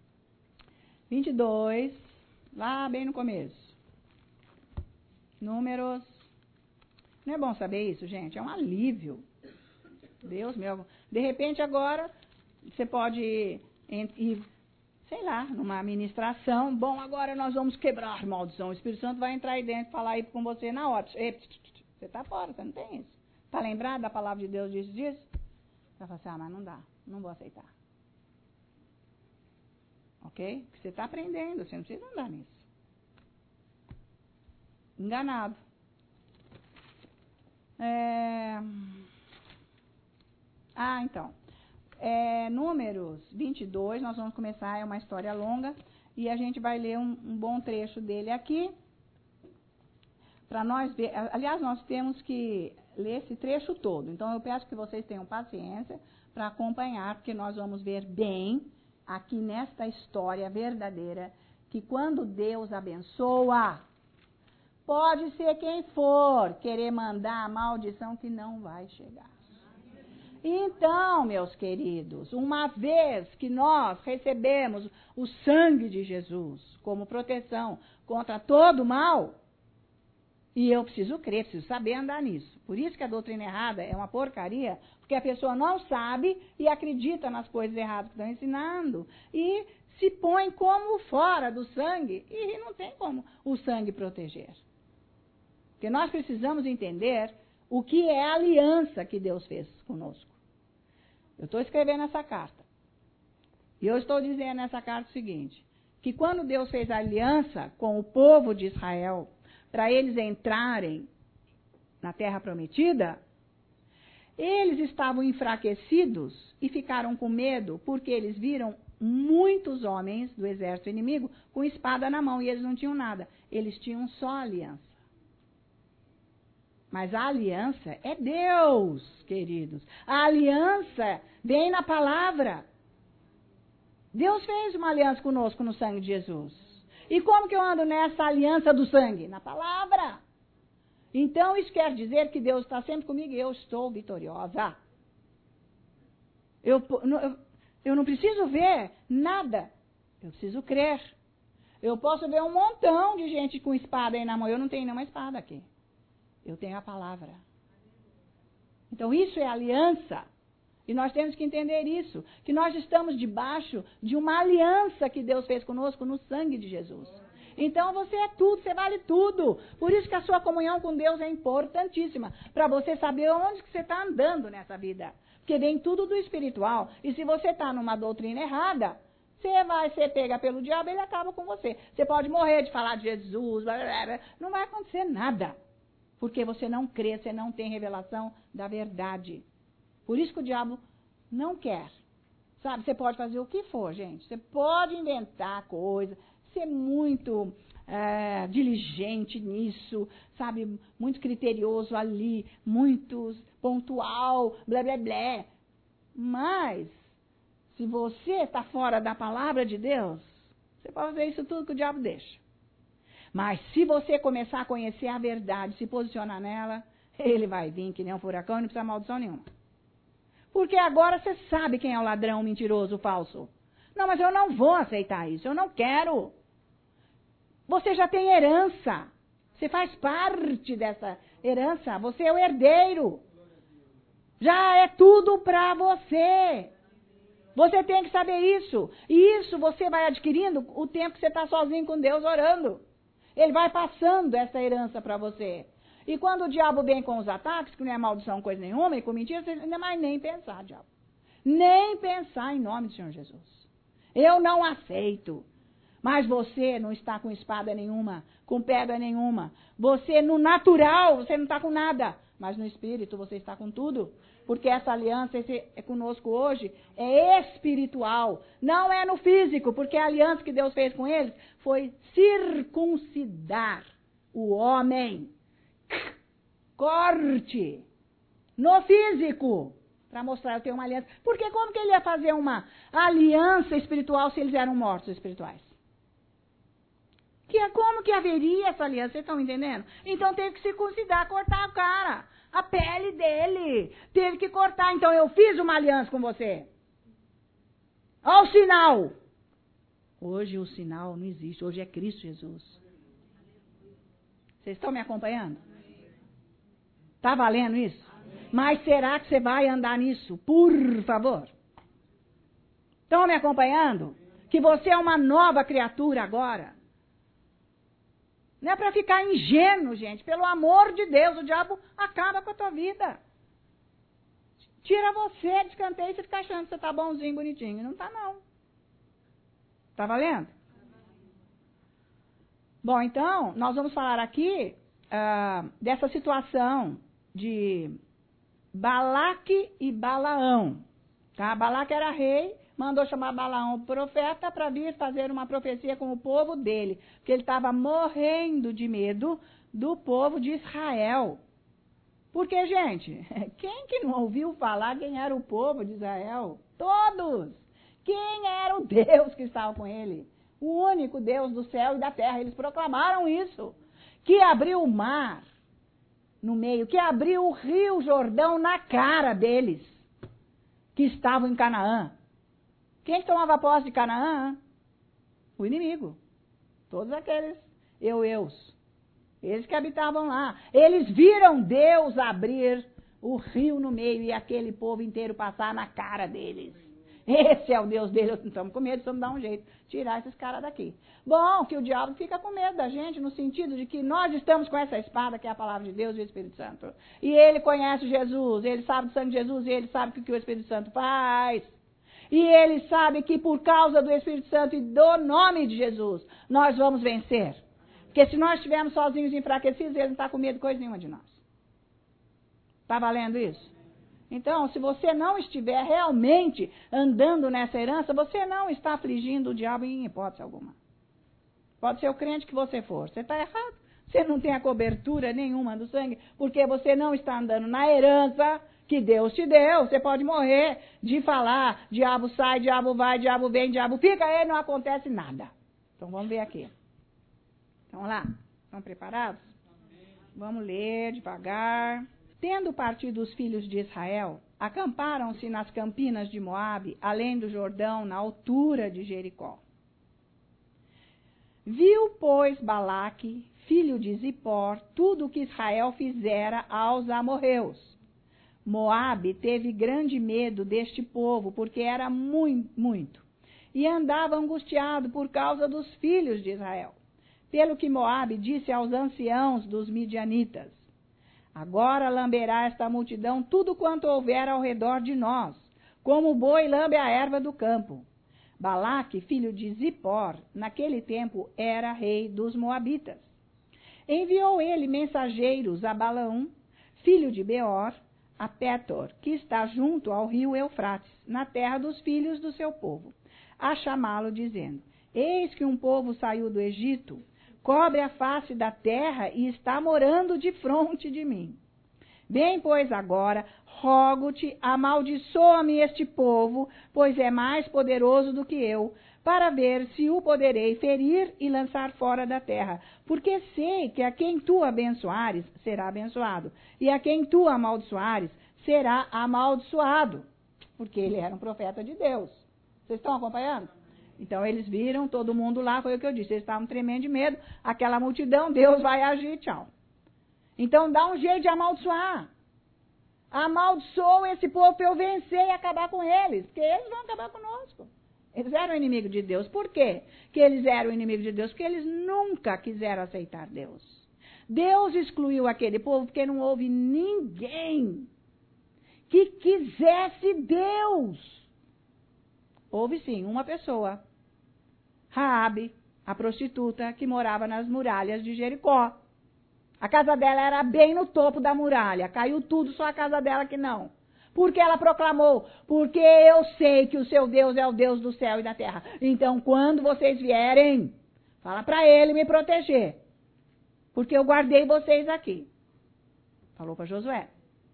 22, lá bem no começo. Números. Não é bom saber isso, gente? É um alívio. Deus meu. De repente, agora, você pode ir, sei lá, numa ministração. Bom, agora nós vamos quebrar maldição. O Espírito Santo vai entrar aí dentro e falar aí com você na hora. Você está fora, você não tem isso. Está lembrado da palavra de Deus disso? Você vai falar assim, mas não dá, não vou aceitar. Ok? Você está aprendendo, você não precisa andar nisso. Enganado. Então. Números 22, nós vamos começar, é uma história longa, e a gente vai ler um bom trecho dele aqui. para nós ver. Aliás, nós temos que ler esse trecho todo. Então, eu peço que vocês tenham paciência para acompanhar, porque nós vamos ver bem aqui nesta história verdadeira que quando Deus abençoa, pode ser quem for querer mandar a maldição que não vai chegar. Então, meus queridos, uma vez que nós recebemos o sangue de Jesus como proteção contra todo mal, e eu preciso crer, preciso saber andar nisso. Por isso que a doutrina errada é uma porcaria, porque a pessoa não sabe e acredita nas coisas erradas que estão ensinando e se põe como fora do sangue e não tem como o sangue proteger. Porque nós precisamos entender o que é a aliança que Deus fez conosco. Eu estou escrevendo essa carta. E eu estou dizendo nessa carta o seguinte, que quando Deus fez a aliança com o povo de Israel, para eles entrarem na terra prometida, eles estavam enfraquecidos e ficaram com medo, porque eles viram muitos homens do exército inimigo com espada na mão, e eles não tinham nada. Eles tinham só a aliança. Mas a aliança é Deus, queridos. A aliança vem na palavra. Deus fez uma aliança conosco no sangue de Jesus. E como que eu ando nessa aliança do sangue? Na palavra. Então, isso quer dizer que Deus está sempre comigo e eu estou vitoriosa. Eu não preciso ver nada. Eu preciso crer. Eu posso ver um montão de gente com espada aí na mão. Eu não tenho nenhuma espada aqui. Eu tenho a palavra. Então, isso é aliança. E nós temos que entender isso. Que nós estamos debaixo de uma aliança que Deus fez conosco no sangue de Jesus. Então, você é tudo, você vale tudo. Por isso que a sua comunhão com Deus é importantíssima. Para você saber onde que você está andando nessa vida. Porque vem tudo do espiritual. E se você está numa doutrina errada, você vai ser pega pelo diabo e ele acaba com você. Você pode morrer de falar de Jesus, blá, blá, blá. Não vai acontecer nada. Porque você não crê, você não tem revelação da verdade. Por isso que o diabo não quer. Sabe, você pode fazer o que for, gente. Você pode inventar coisa, ser muito diligente nisso, sabe, muito criterioso ali, muito pontual, blá, blá, blá. Mas, se você está fora da palavra de Deus, você pode fazer isso tudo que o diabo deixa. Mas se você começar a conhecer a verdade, se posicionar nela, ele vai vir que nem um furacão e não precisa maldição nenhuma. Porque agora você sabe quem é o ladrão, o mentiroso, o falso. Não, mas eu não vou aceitar isso, eu não quero. Você já tem herança. Você faz parte dessa herança, você é o herdeiro. Já é tudo para você. Você tem que saber isso. E isso você vai adquirindo o tempo que você está sozinho com Deus orando. Ele vai passando essa herança para você. E quando o diabo vem com os ataques, que não é maldição coisa nenhuma, e com mentira, você não mais nem pensar, diabo. Nem pensar em nome do Senhor Jesus. Eu não aceito. Mas você não está com espada nenhuma, com pedra nenhuma. Você, no natural, você não está com nada. Mas no espírito, você está com tudo. Porque essa aliança é conosco hoje é espiritual. Não é no físico, porque a aliança que Deus fez com eles foi circuncidar o homem. Corte. No físico. Para mostrar, eu tenho uma aliança. Porque como que ele ia fazer uma aliança espiritual se eles eram mortos espirituais? Como que haveria essa aliança? Vocês estão entendendo? Então teve que circuncidar, cortar a cara, a pele dele. Teve que cortar. Então eu fiz uma aliança com você. Olha o sinal. Hoje o sinal não existe. Hoje é Cristo Jesus. Vocês estão me acompanhando? Está valendo isso? Mas será que você vai andar nisso? Por favor. Estão me acompanhando? Que você é uma nova criatura agora. Não é para ficar ingênuo, gente. Pelo amor de Deus, o diabo acaba com a tua vida. Tira você de escanteio e você fica achando que você está bonzinho, bonitinho. Não está, não. Está valendo? Bom, então, nós vamos falar aqui dessa situação de Balaque e Balaão. Tá? Balaque era rei, mandou chamar Balaão, o profeta, para vir fazer uma profecia com o povo dele, porque ele estava morrendo de medo do povo de Israel. Porque, gente, quem que não ouviu falar quem era o povo de Israel? Todos! Quem era o Deus que estava com ele? O único Deus do céu e da terra. Eles proclamaram isso. Que abriu o mar no meio, que abriu o rio Jordão na cara deles, que estavam em Canaã. Quem tomava posse de Canaã? O inimigo. Todos aqueles eus. Eles que habitavam lá. Eles viram Deus abrir o rio no meio e aquele povo inteiro passar na cara deles. Esse é o Deus deles. Estamos com medo, precisamos dar um jeito. Tirar esses caras daqui. Bom, que o diabo fica com medo da gente, no sentido de que nós estamos com essa espada, que é a palavra de Deus e o Espírito Santo. E ele conhece Jesus, ele sabe do sangue de Jesus, e ele sabe o que o Espírito Santo faz. E ele sabe que por causa do Espírito Santo e do nome de Jesus, nós vamos vencer. Porque se nós estivermos sozinhos e enfraquecidos, ele não está com medo de coisa nenhuma de nós. Está valendo isso? Então, se você não estiver realmente andando nessa herança, você não está afligindo o diabo em hipótese alguma. Pode ser o crente que você for. Você está errado. Você não tem a cobertura nenhuma do sangue, porque você não está andando na herança que Deus te deu. Você pode morrer de falar, diabo sai, diabo vai, diabo vem, diabo fica, e não acontece nada. Então, vamos ver aqui. Vamos lá? Estão preparados? Vamos ler devagar. Tendo partido os filhos de Israel, acamparam-se nas campinas de Moabe, além do Jordão, na altura de Jericó. Viu, pois, Balaque, filho de Zippor, tudo o que Israel fizera aos amorreus. Moabe teve grande medo deste povo, porque era muito, e andava angustiado por causa dos filhos de Israel. Pelo que Moabe disse aos anciãos dos midianitas: agora lamberá esta multidão tudo quanto houver ao redor de nós, como o boi lambe a erva do campo. Balaque, filho de Zippor, naquele tempo era rei dos Moabitas. Enviou ele mensageiros a Balaão, filho de Beor, a Pétor, que está junto ao rio Eufrates, na terra dos filhos do seu povo, a chamá-lo, dizendo: eis que um povo saiu do Egito, cobre a face da terra e está morando defronte de mim. Vem, pois, agora, rogo-te, amaldiçoa-me este povo, pois é mais poderoso do que eu, para ver se o poderei ferir e lançar fora da terra. Porque sei que a quem tu abençoares, será abençoado, e a quem tu amaldiçoares, será amaldiçoado. Porque ele era um profeta de Deus. Vocês estão acompanhando? Então, eles viram, todo mundo lá, foi o que eu disse, eles estavam tremendo de medo, aquela multidão, Deus vai agir, tchau. Então, dá um jeito de amaldiçoar. Amaldiçoa esse povo para eu vencer e acabar com eles, porque eles vão acabar conosco. Eles eram inimigos de Deus. Por quê que eles eram inimigos de Deus? Porque eles nunca quiseram aceitar Deus. Deus excluiu aquele povo porque não houve ninguém que quisesse Deus. Houve sim uma pessoa, Raabe, a prostituta que morava nas muralhas de Jericó. A casa dela era bem no topo da muralha, caiu tudo, só a casa dela que não. Porque ela proclamou: porque eu sei que o seu Deus é o Deus do céu e da terra. Então, quando vocês vierem, fala para ele me proteger, porque eu guardei vocês aqui. Falou para Josué.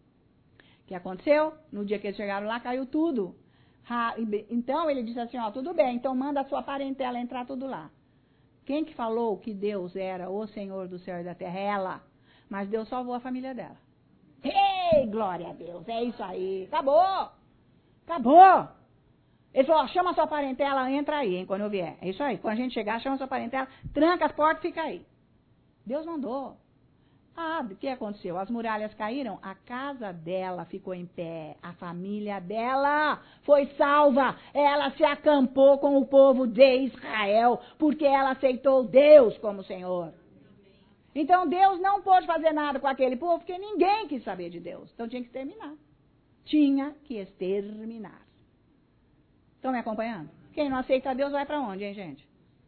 O que aconteceu? No dia que eles chegaram lá, caiu tudo. Então, ele disse assim: ó, tudo bem, então manda a sua parentela entrar tudo lá. Quem que falou que Deus era o Senhor do céu e da terra? Ela. Mas Deus salvou a família dela. Ei, glória a Deus, é isso aí. Acabou. Acabou. Ele falou: ó, chama a sua parentela, entra aí, hein, quando eu vier. É isso aí. Quando a gente chegar, chama a sua parentela, tranca as portas e fica aí. Deus mandou. Ah, o que aconteceu? As muralhas caíram, a casa dela ficou em pé, a família dela foi salva, ela se acampou com o povo de Israel, porque ela aceitou Deus como Senhor. Então Deus não pôde fazer nada com aquele povo, porque ninguém quis saber de Deus, então tinha que exterminar. Tinha que exterminar. Estão me acompanhando? Quem não aceita Deus vai para onde, hein, gente?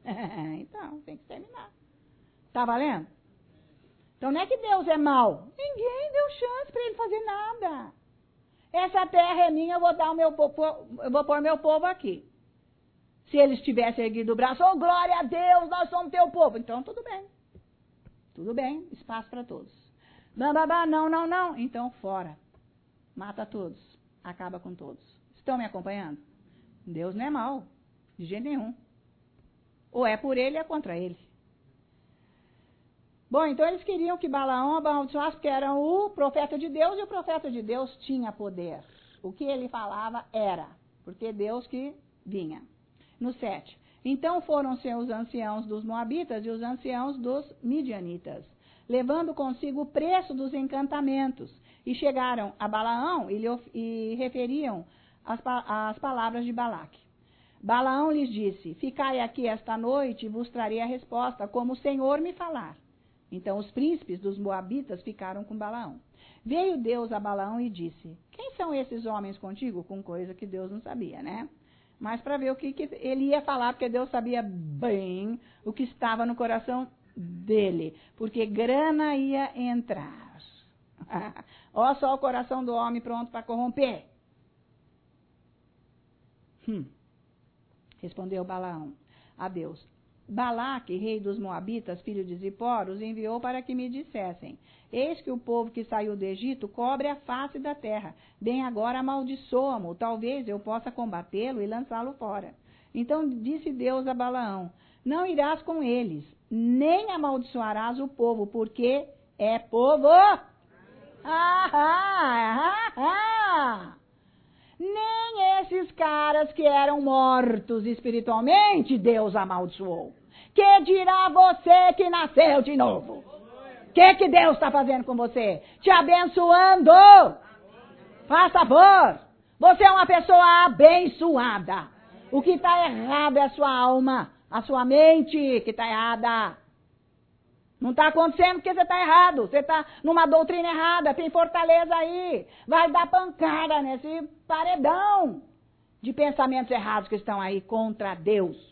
Então, tem que exterminar. Tá valendo? Então não é que Deus é mau. Ninguém deu chance para ele fazer nada. essa terra é minha, eu vou pôr meu povo aqui. Se eles tivessem erguido o braço, oh, glória a Deus, nós somos teu povo. Então, tudo bem, espaço para todos. Não, então fora. Mata todos, acaba com todos. Estão me acompanhando? Deus não é mau, de jeito nenhum. Ou é por ele, ou é contra ele. Bom, então eles queriam que Balaão amaldiçoasse, porque era o profeta de Deus, e o profeta de Deus tinha poder. O que ele falava era, porque Deus que vinha. No 7. Então foram-se os anciãos dos Moabitas e os anciãos dos Midianitas, levando consigo o preço dos encantamentos, e chegaram a Balaão e referiam as palavras de Balaque. Balaão lhes disse, ficai aqui esta noite e vos trarei a resposta, como o Senhor me falar. Então os príncipes dos Moabitas ficaram com Balaão. Veio Deus a Balaão e disse, quem são esses homens contigo? Com coisa que Deus não sabia, né? Mas para ver o que ele ia falar, porque Deus sabia bem o que estava no coração dele, porque grana ia entrar. Ó só o coração do homem pronto para corromper. Respondeu Balaão a Deus. Balaque, rei dos Moabitas, filho de Zippor, os enviou para que me dissessem, eis que o povo que saiu do Egito cobre a face da terra, bem agora amaldiçoa-mo, talvez eu possa combatê-lo e lançá-lo fora. Então disse Deus a Balaão, não irás com eles, nem amaldiçoarás o povo, porque é povo. Nem esses caras que eram mortos espiritualmente, Deus amaldiçoou. Que dirá você que nasceu de novo? O que Deus está fazendo com você? Te abençoando. Faz favor. Você é uma pessoa abençoada. O que está errado é a sua alma, a sua mente que está errada. Não está acontecendo porque você está errado. Você está numa doutrina errada. Tem fortaleza aí. Vai dar pancada nesse paredão de pensamentos errados que estão aí contra Deus.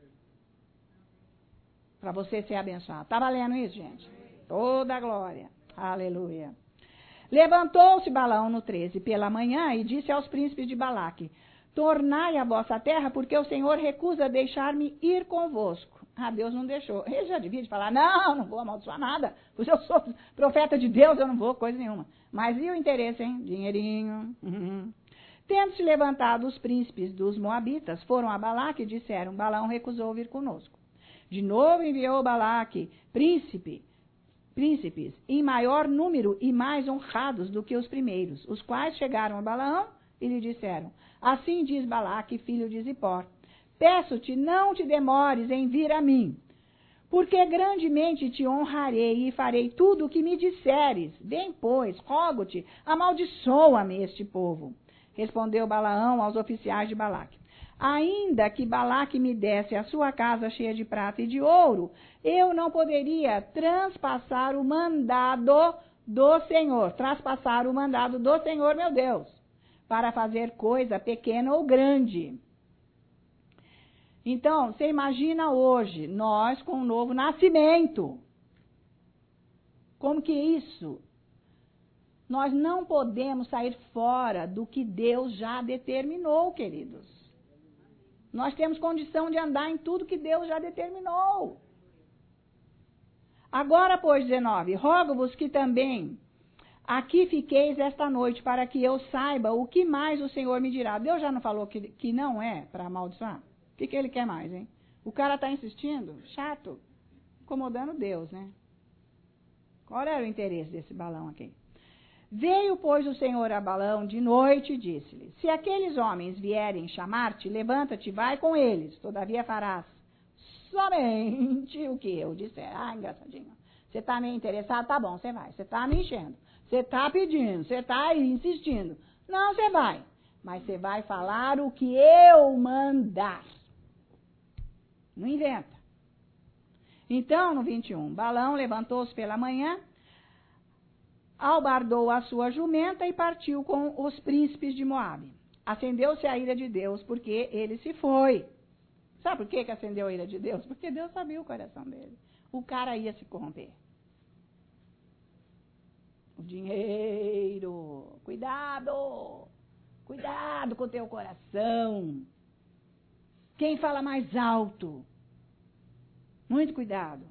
Para você ser abençoado. Está valendo isso, gente? Toda a glória. Aleluia. Levantou-se Balaão no 13 pela manhã e disse aos príncipes de Balaque, tornai a vossa terra, porque o Senhor recusa deixar-me ir convosco. Ah, Deus não deixou. Ele já devia de falar, não vou amaldiçoar nada. Porque eu sou profeta de Deus, eu não vou, coisa nenhuma. Mas e o interesse, hein? Dinheirinho. Tendo-se levantado os príncipes dos Moabitas, foram a Balaque e disseram, Balaão recusou vir conosco. De novo enviou Balaque príncipes em maior número e mais honrados do que os primeiros, os quais chegaram a Balaão e lhe disseram, assim diz Balaque, filho de Zippor, peço-te, não te demores em vir a mim, porque grandemente te honrarei e farei tudo o que me disseres. Vem, pois, rogo-te, amaldiçoa-me este povo. Respondeu Balaão aos oficiais de Balaque. Ainda que Balaque me desse a sua casa cheia de prata e de ouro, eu não poderia transpassar o mandado do Senhor, meu Deus, para fazer coisa pequena ou grande. Então, você imagina hoje, nós com um novo nascimento. Como que é isso? Nós não podemos sair fora do que Deus já determinou, queridos. Nós temos condição de andar em tudo que Deus já determinou. Agora, pois, 19, rogo-vos que também aqui fiqueis esta noite, para que eu saiba o que mais o Senhor me dirá. Deus já não falou que não é para amaldiçoar? O que ele quer mais, hein? O cara está insistindo, chato, incomodando Deus, né? Qual era o interesse desse Balaão aqui? Veio, pois, o Senhor a Balaão de noite e disse-lhe, se aqueles homens vierem chamar-te, levanta-te, vai com eles, todavia farás somente o que eu disser. Ah, engraçadinho. Você está meio interessado? Tá bom, você vai. Você está me enchendo. Você está pedindo, você está aí insistindo. Não, você vai. Mas você vai falar o que eu mandar. Não inventa. Então, no 21, Balaão levantou-se pela manhã, albardou a sua jumenta e partiu com os príncipes de Moabe. Acendeu-se a ira de Deus, porque ele se foi. Sabe por que acendeu a ira de Deus? Porque Deus sabia o coração dele. O cara ia se corromper. O dinheiro. Cuidado! Cuidado com o teu coração. Quem fala mais alto? Muito cuidado.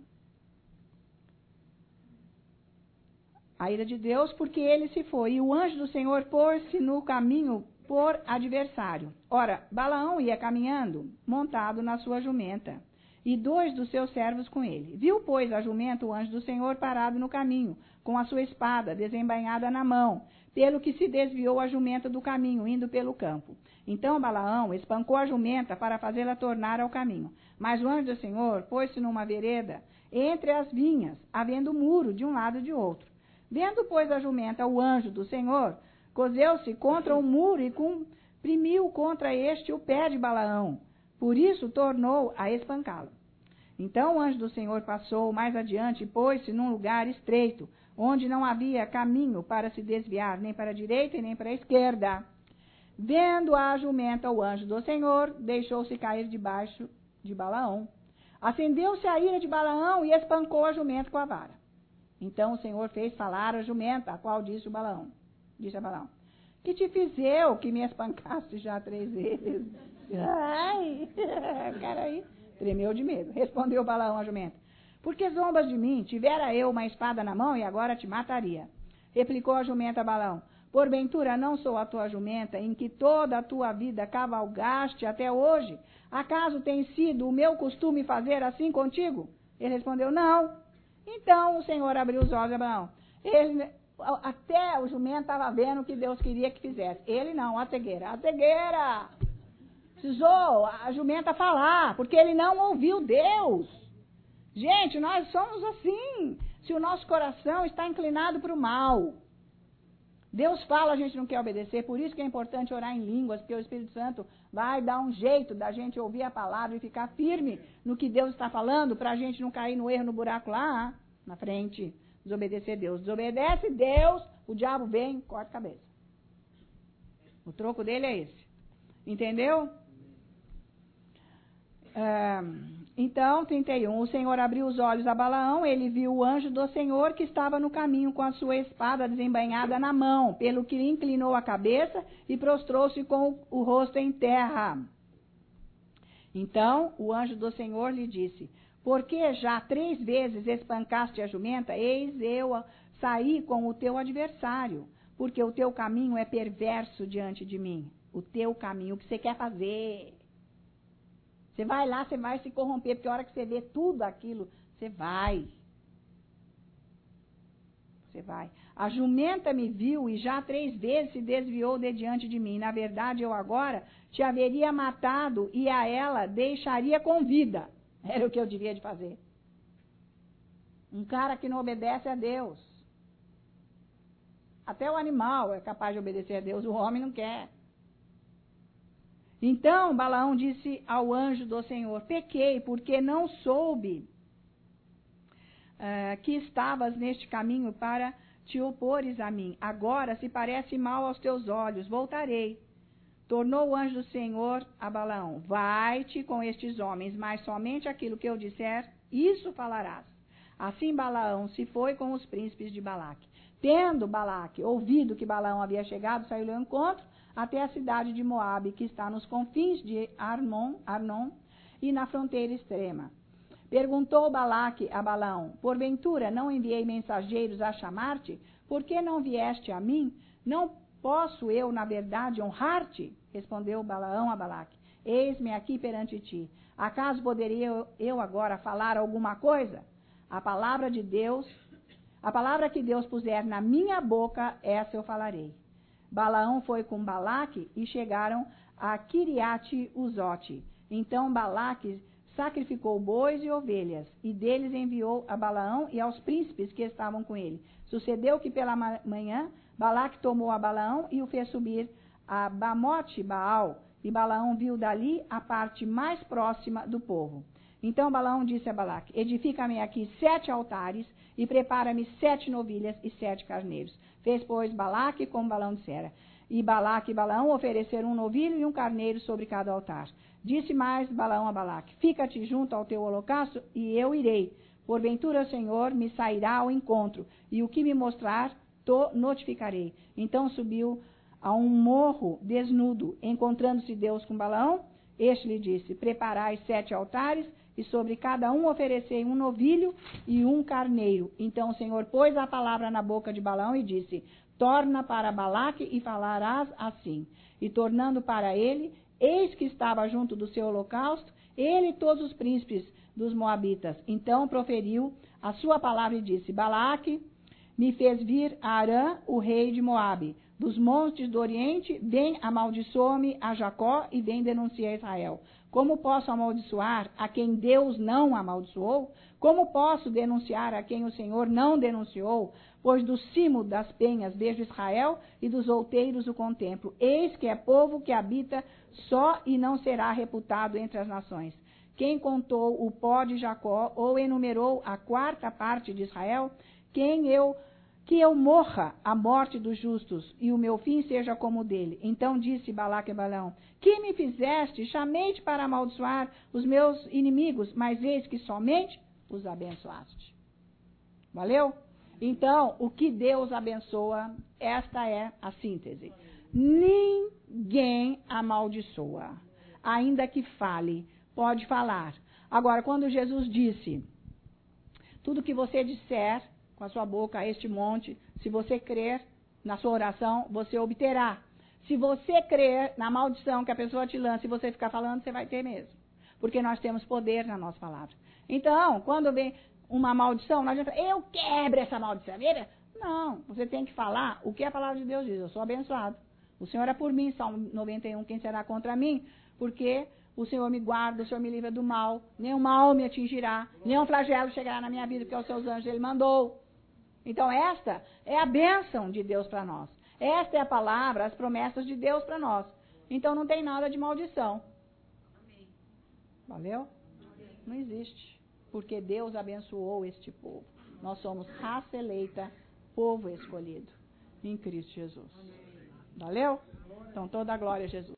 A ira de Deus, porque ele se foi. E o anjo do Senhor pôs-se no caminho por adversário. Ora, Balaão ia caminhando, montado na sua jumenta, e 2 dos seus servos com ele. Viu, pois, a jumenta o anjo do Senhor parado no caminho, com a sua espada desembainhada na mão, pelo que se desviou a jumenta do caminho, indo pelo campo. Então Balaão espancou a jumenta para fazê-la tornar ao caminho. Mas o anjo do Senhor pôs-se numa vereda, entre as vinhas, havendo muro de um lado e de outro. Vendo, pois, a jumenta o anjo do Senhor, cozeu-se contra o muro e comprimiu contra este o pé de Balaão. Por isso tornou a espancá-lo. Então o anjo do Senhor passou mais adiante e pôs-se num lugar estreito, onde não havia caminho para se desviar, nem para a direita e nem para a esquerda. Vendo a jumenta o anjo do Senhor, deixou-se cair debaixo de Balaão. Acendeu-se a ira de Balaão e espancou a jumenta com a vara. Então o Senhor fez falar a jumenta, a qual disse a Balaão, que te fiz eu que me espancaste já 3 vezes? Ai, cara aí, tremeu de medo. Respondeu Balaão à jumenta, porque zombas de mim? Tivera eu uma espada na mão e agora te mataria. Replicou a jumenta a Balaão, porventura não sou a tua jumenta, em que toda a tua vida cavalgaste até hoje? Acaso tem sido o meu costume fazer assim contigo? Ele respondeu, não. Então o Senhor abriu os olhos de Abraão. Até o jumento estava vendo o que Deus queria que fizesse. Ele não, a cegueira. A cegueira! Precisou a jumenta falar, porque ele não ouviu Deus. Gente, nós somos assim. Se o nosso coração está inclinado para o mal. Deus fala, a gente não quer obedecer. Por isso que é importante orar em línguas, porque o Espírito Santo vai dar um jeito da gente ouvir a palavra e ficar firme no que Deus está falando, para a gente não cair no erro, no buraco lá na frente. Desobedecer Deus. Desobedece Deus, o diabo vem, corta a cabeça. O troco dele é esse. Entendeu? Então, 31. O Senhor abriu os olhos a Balaão, ele viu o anjo do Senhor que estava no caminho com a sua espada desembainhada na mão, pelo que inclinou a cabeça e prostrou-se com o rosto em terra. Então, o anjo do Senhor lhe disse, porque já 3 vezes espancaste a jumenta, eis eu saí com o teu adversário, porque o teu caminho é perverso diante de mim. O teu caminho, o que você quer fazer? Você vai lá, você vai se corromper, porque a hora que você vê tudo aquilo, você vai. Você vai. A jumenta me viu e já 3 vezes se desviou de diante de mim. Na verdade, eu agora te haveria matado e a ela deixaria com vida. Era o que eu devia de fazer. Um cara que não obedece a Deus. Até o animal é capaz de obedecer a Deus, o homem não quer. Então Balaão disse ao anjo do Senhor, pequei porque não soube que estavas neste caminho para te opores a mim. Agora, se parece mal aos teus olhos, voltarei. Tornou o anjo do Senhor a Balaão, vai-te com estes homens, mas somente aquilo que eu disser, isso falarás. Assim Balaão se foi com os príncipes de Balaque. Tendo Balaque ouvido que Balaão havia chegado, saiu-lhe ao encontro, até a cidade de Moabe, que está nos confins de Arnon e na fronteira extrema. Perguntou Balaque a Balaão, porventura não enviei mensageiros a chamar-te? Por que não vieste a mim? Não posso eu, na verdade, honrar-te? Respondeu Balaão a Balaque, eis-me aqui perante ti. Acaso poderia eu agora falar alguma coisa? A palavra que Deus puser na minha boca, essa eu falarei. Balaão foi com Balaque e chegaram a Quiriate-Uzote. Então Balaque sacrificou bois e ovelhas, e deles enviou a Balaão e aos príncipes que estavam com ele. Sucedeu que pela manhã Balaque tomou a Balaão e o fez subir a Bamote Baal, e Balaão viu dali a parte mais próxima do povo. Então Balaão disse a Balaque, edifica-me aqui 7 altares e prepara-me 7 novilhas e 7 carneiros. Fez, pois, Balaque como Balaão dissera. E Balaque e Balaão ofereceram um novilho e um carneiro sobre cada altar. Disse mais Balaão a Balaque, fica-te junto ao teu holocausto e eu irei. Porventura o Senhor me sairá ao encontro, e o que me mostrar, notificarei. Então subiu a um morro desnudo. Encontrando-se Deus com Balaão, este lhe disse: preparai 7 altares, e sobre cada um oferecei um novilho e um carneiro. Então o Senhor pôs a palavra na boca de Balaão e disse: torna para Balaque e falarás assim. E tornando para ele, eis que estava junto do seu holocausto, ele e todos os príncipes dos moabitas. Então proferiu a sua palavra e disse: Balaque me fez vir a Arã, o rei de Moabe, dos montes do Oriente, vem, amaldiçoa-me a Jacó e vem, denuncia a Israel. Como posso amaldiçoar a quem Deus não amaldiçoou? Como posso denunciar a quem o Senhor não denunciou? Pois do cimo das penhas vejo Israel e dos outeiros o contemplo. Eis que é povo que habita só e não será reputado entre as nações. Quem contou o pó de Jacó ou enumerou a 4ª parte de Israel? Que eu morra a morte dos justos e o meu fim seja como o dele. Então disse Balaque a Balaão: que me fizeste? Chamei-te para amaldiçoar os meus inimigos, mas eis que somente os abençoaste. Valeu? Então, o que Deus abençoa, esta é a síntese. Ninguém amaldiçoa, ainda que fale, pode falar. Agora, quando Jesus disse: tudo que você disser com a sua boca a este monte, se você crer na sua oração, você obterá. Se você crer na maldição que a pessoa te lança e você ficar falando, você vai ter mesmo. Porque nós temos poder na nossa palavra. Então, quando vem uma maldição, não adianta, eu quebro essa maldição. Não, você tem que falar o que a palavra de Deus diz. Eu sou abençoado. O Senhor é por mim, Salmo 91, quem será contra mim? Porque o Senhor me guarda, o Senhor me livra do mal. Nenhum mal me atingirá, nenhum flagelo chegará na minha vida, porque aos seus anjos Ele mandou. Então, esta é a bênção de Deus para nós. Esta é a palavra, as promessas de Deus para nós. Então, não tem nada de maldição. Amém. Valeu? Amém. Não existe. Porque Deus abençoou este povo. Nós somos raça eleita, povo escolhido. Em Cristo Jesus. Valeu? Então, toda a glória a Jesus.